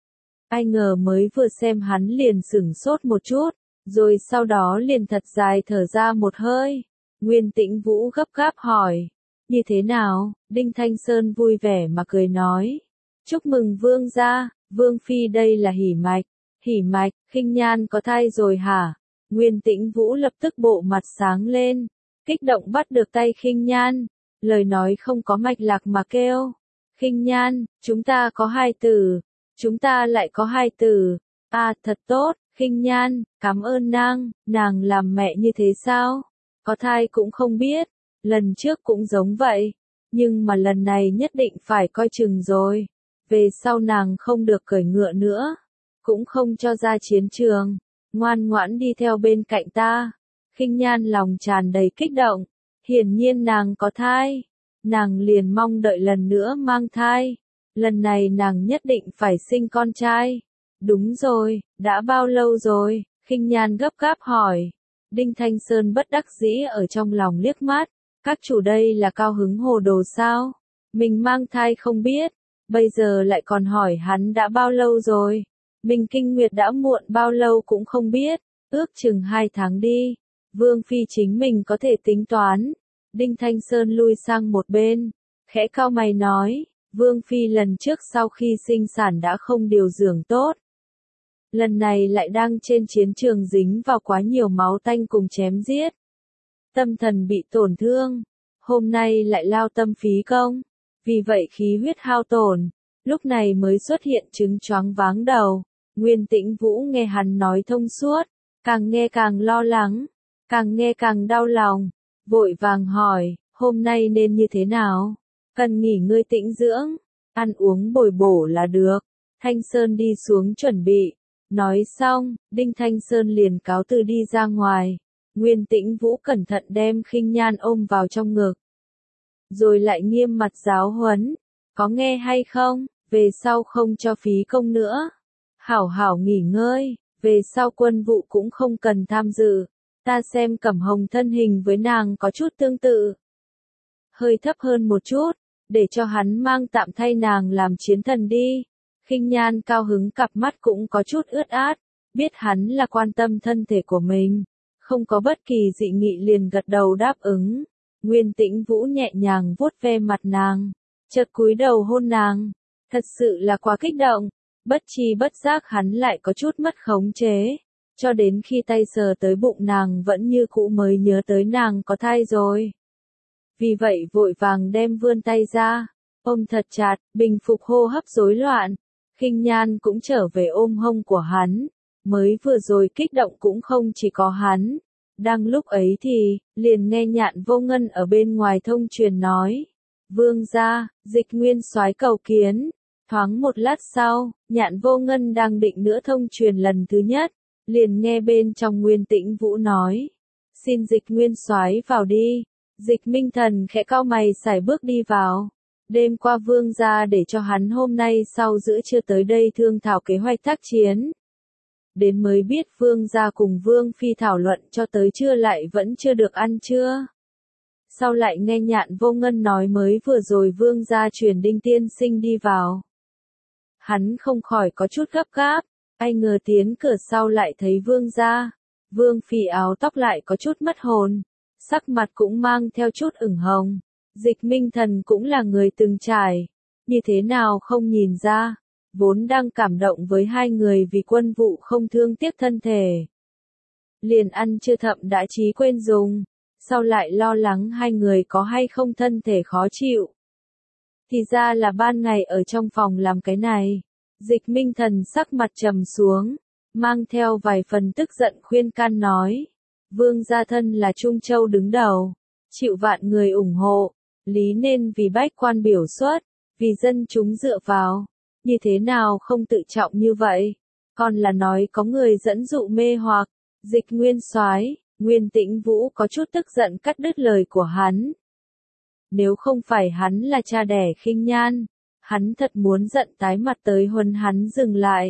Ai ngờ mới vừa xem hắn liền sửng sốt một chút, rồi sau đó liền thật dài thở ra một hơi. Nguyên Tĩnh Vũ gấp gáp hỏi, như thế nào? Đinh Thanh Sơn vui vẻ mà cười nói, chúc mừng vương gia, vương phi đây là hỉ mạch. Hỉ mạch, Khinh Nhan có thai rồi hả? Nguyên Tĩnh Vũ lập tức bộ mặt sáng lên, kích động bắt được tay Khinh Nhan, lời nói không có mạch lạc mà kêu. Khinh Nhan, chúng ta có hai tử, chúng ta lại có hai tử. À, thật tốt, Khinh Nhan, cảm ơn nàng làm mẹ như thế sao? Có thai cũng không biết, lần trước cũng giống vậy, nhưng mà lần này nhất định phải coi chừng rồi. Về sau nàng không được cởi ngựa nữa, cũng không cho ra chiến trường, ngoan ngoãn đi theo bên cạnh ta. Khinh Nhan lòng tràn đầy kích động, hiển nhiên nàng có thai, nàng liền mong đợi lần nữa mang thai, lần này nàng nhất định phải sinh con trai. Đúng rồi, đã bao lâu rồi? Khinh Nhan gấp gáp hỏi. Đinh Thanh Sơn bất đắc dĩ ở trong lòng liếc mắt, các chủ đây là cao hứng hồ đồ sao? Mình mang thai không biết, bây giờ lại còn hỏi hắn đã bao lâu rồi? Mình kinh nguyệt đã muộn bao lâu cũng không biết, ước chừng 2 tháng đi. Vương phi chính mình có thể tính toán. Đinh Thanh Sơn lui sang một bên, khẽ cau mày nói, Vương phi lần trước sau khi sinh sản đã không điều dưỡng tốt. Lần này lại đang trên chiến trường dính vào quá nhiều máu tanh cùng chém giết. Tâm thần bị tổn thương, hôm nay lại lao tâm phí công, vì vậy khí huyết hao tổn, lúc này mới xuất hiện chứng choáng váng đầu. Nguyên Tĩnh Vũ nghe hắn nói thông suốt, càng nghe càng lo lắng, càng nghe càng đau lòng, vội vàng hỏi, hôm nay nên như thế nào? Cần nghỉ ngơi tĩnh dưỡng, ăn uống bồi bổ là được. Thanh Sơn đi xuống chuẩn bị. Nói xong, Đinh Thanh Sơn liền cáo từ đi ra ngoài. Nguyên Tĩnh Vũ cẩn thận đem Khinh Nhan ôm vào trong ngực, rồi lại nghiêm mặt giáo huấn, có nghe hay không, về sau không cho phí công nữa. Hảo hảo nghỉ ngơi, về sau quân vụ cũng không cần tham dự. Ta xem Cẩm Hồng thân hình với nàng có chút tương tự, hơi thấp hơn một chút, để cho hắn mang tạm thay nàng làm chiến thần đi. Khinh Nhan cao hứng, cặp mắt cũng có chút ướt át, biết hắn là quan tâm thân thể của mình, không có bất kỳ dị nghị liền gật đầu đáp ứng. Nguyên Tĩnh Vũ nhẹ nhàng vuốt ve mặt nàng, chợt cúi đầu hôn nàng, thật sự là quá kích động, bất tri bất giác hắn lại có chút mất khống chế, cho đến khi tay sờ tới bụng nàng vẫn như cũ mới nhớ tới nàng có thai rồi. Vì vậy vội vàng đem vươn tay ra, ôm thật chặt, bình phục hô hấp rối loạn. Khinh Nhan cũng trở về ôm hông của hắn, mới vừa rồi kích động cũng không chỉ có hắn. Đang lúc ấy thì, liền nghe Nhạn Vô Ngân ở bên ngoài thông truyền nói, vương gia, Dịch Nguyên soái cầu kiến. Thoáng một lát sau, Nhạn Vô Ngân đang định nữa thông truyền lần thứ nhất, liền nghe bên trong Nguyên Tĩnh Vũ nói, xin Dịch Nguyên soái vào đi. Dịch Minh Thần khẽ cau mày sải bước đi vào. Đêm qua vương gia để cho hắn hôm nay sau giữa trưa tới đây thương thảo kế hoạch tác chiến. Đến mới biết vương gia cùng vương phi thảo luận cho tới trưa lại vẫn chưa được ăn trưa. Sau lại nghe Nhạn Vô Ngân nói mới vừa rồi vương gia truyền Đinh tiên sinh đi vào. Hắn không khỏi có chút gấp gáp, ai ngờ tiến cửa sau lại thấy vương gia. Vương phi áo tóc lại có chút mất hồn, sắc mặt cũng mang theo chút ửng hồng. Dịch Minh Thần cũng là người từng trải, như thế nào không nhìn ra, vốn đang cảm động với hai người vì quân vụ không thương tiếc thân thể. Liền ăn chưa thậm đã trí quên dùng, sau lại lo lắng hai người có hay không thân thể khó chịu. Thì ra là ban ngày ở trong phòng làm cái này. Dịch Minh Thần sắc mặt trầm xuống, mang theo vài phần tức giận khuyên can nói, vương gia thân là Trung Châu đứng đầu, chịu vạn người ủng hộ, lý nên vì bách quan biểu xuất, vì dân chúng dựa vào, như thế nào không tự trọng như vậy, còn là nói có người dẫn dụ mê hoặc. Dịch Nguyên soái, Nguyên Tĩnh Vũ có chút tức giận cắt đứt lời của hắn. Nếu không phải hắn là cha đẻ Khinh Nhan, hắn thật muốn giận tái mặt tới huấn hắn dừng lại.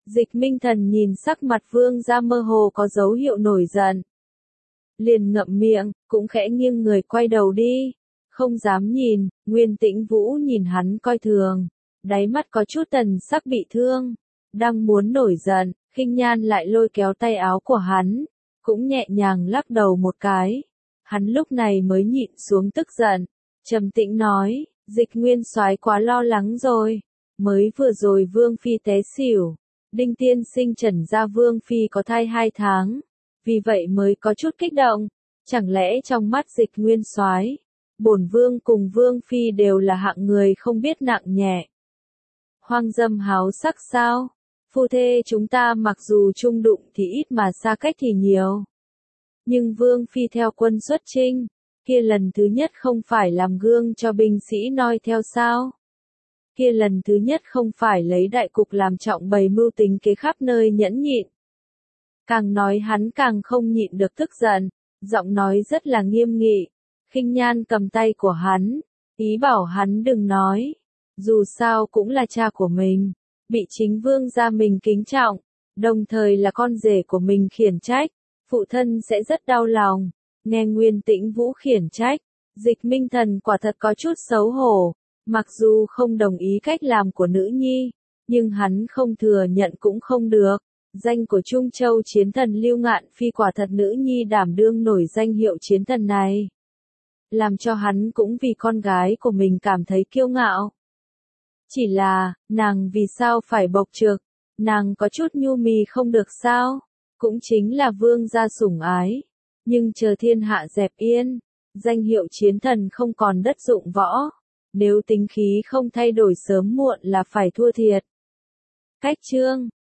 Dịch Minh Thần nhìn sắc mặt vương gia mơ hồ có dấu hiệu nổi giận. Liền ngậm miệng, cũng khẽ nghiêng người quay đầu đi. Không dám nhìn, Nguyên Tĩnh Vũ nhìn hắn coi thường. Đáy mắt có chút tần sắc bị thương. Đang muốn nổi giận, Khinh Nhan lại lôi kéo tay áo của hắn. Cũng nhẹ nhàng lắc đầu một cái. Hắn lúc này mới nhịn xuống tức giận. Trầm tĩnh nói, Dịch Nguyên soái quá lo lắng rồi. Mới vừa rồi Vương Phi té xỉu. Đinh tiên sinh trần ra Vương Phi có thai 2 tháng. Vì vậy mới có chút kích động. Chẳng lẽ trong mắt Dịch Nguyên soái, bổn vương cùng Vương Phi đều là hạng người không biết nặng nhẹ. Hoang dâm háo sắc sao? Phu thê chúng ta mặc dù chung đụng thì ít mà xa cách thì nhiều. Nhưng Vương Phi theo quân xuất chinh, kia lần thứ nhất không phải làm gương cho binh sĩ noi theo sao? Kia lần thứ nhất không phải lấy đại cục làm trọng bày mưu tính kế khắp nơi nhẫn nhịn. Càng nói hắn càng không nhịn được tức giận, giọng nói rất là nghiêm nghị. Khinh Nhan cầm tay của hắn, ý bảo hắn đừng nói. Dù sao cũng là cha của mình, bị chính vương gia mình kính trọng, đồng thời là con rể của mình khiển trách, phụ thân sẽ rất đau lòng. Nghe Nguyên Tĩnh Vũ khiển trách, Dịch Minh Thần quả thật có chút xấu hổ, mặc dù không đồng ý cách làm của nữ nhi, nhưng hắn không thừa nhận cũng không được. Danh của Trung Châu chiến thần Lưu Ngạn Phi quả thật nữ nhi đảm đương nổi danh hiệu chiến thần này. Làm cho hắn cũng vì con gái của mình cảm thấy kiêu ngạo. Chỉ là, nàng vì sao phải bộc trực, nàng có chút nhu mì không được sao, cũng chính là vương gia sủng ái. Nhưng chờ thiên hạ dẹp yên, danh hiệu chiến thần không còn đất dụng võ, nếu tính khí không thay đổi sớm muộn là phải thua thiệt. Cách chương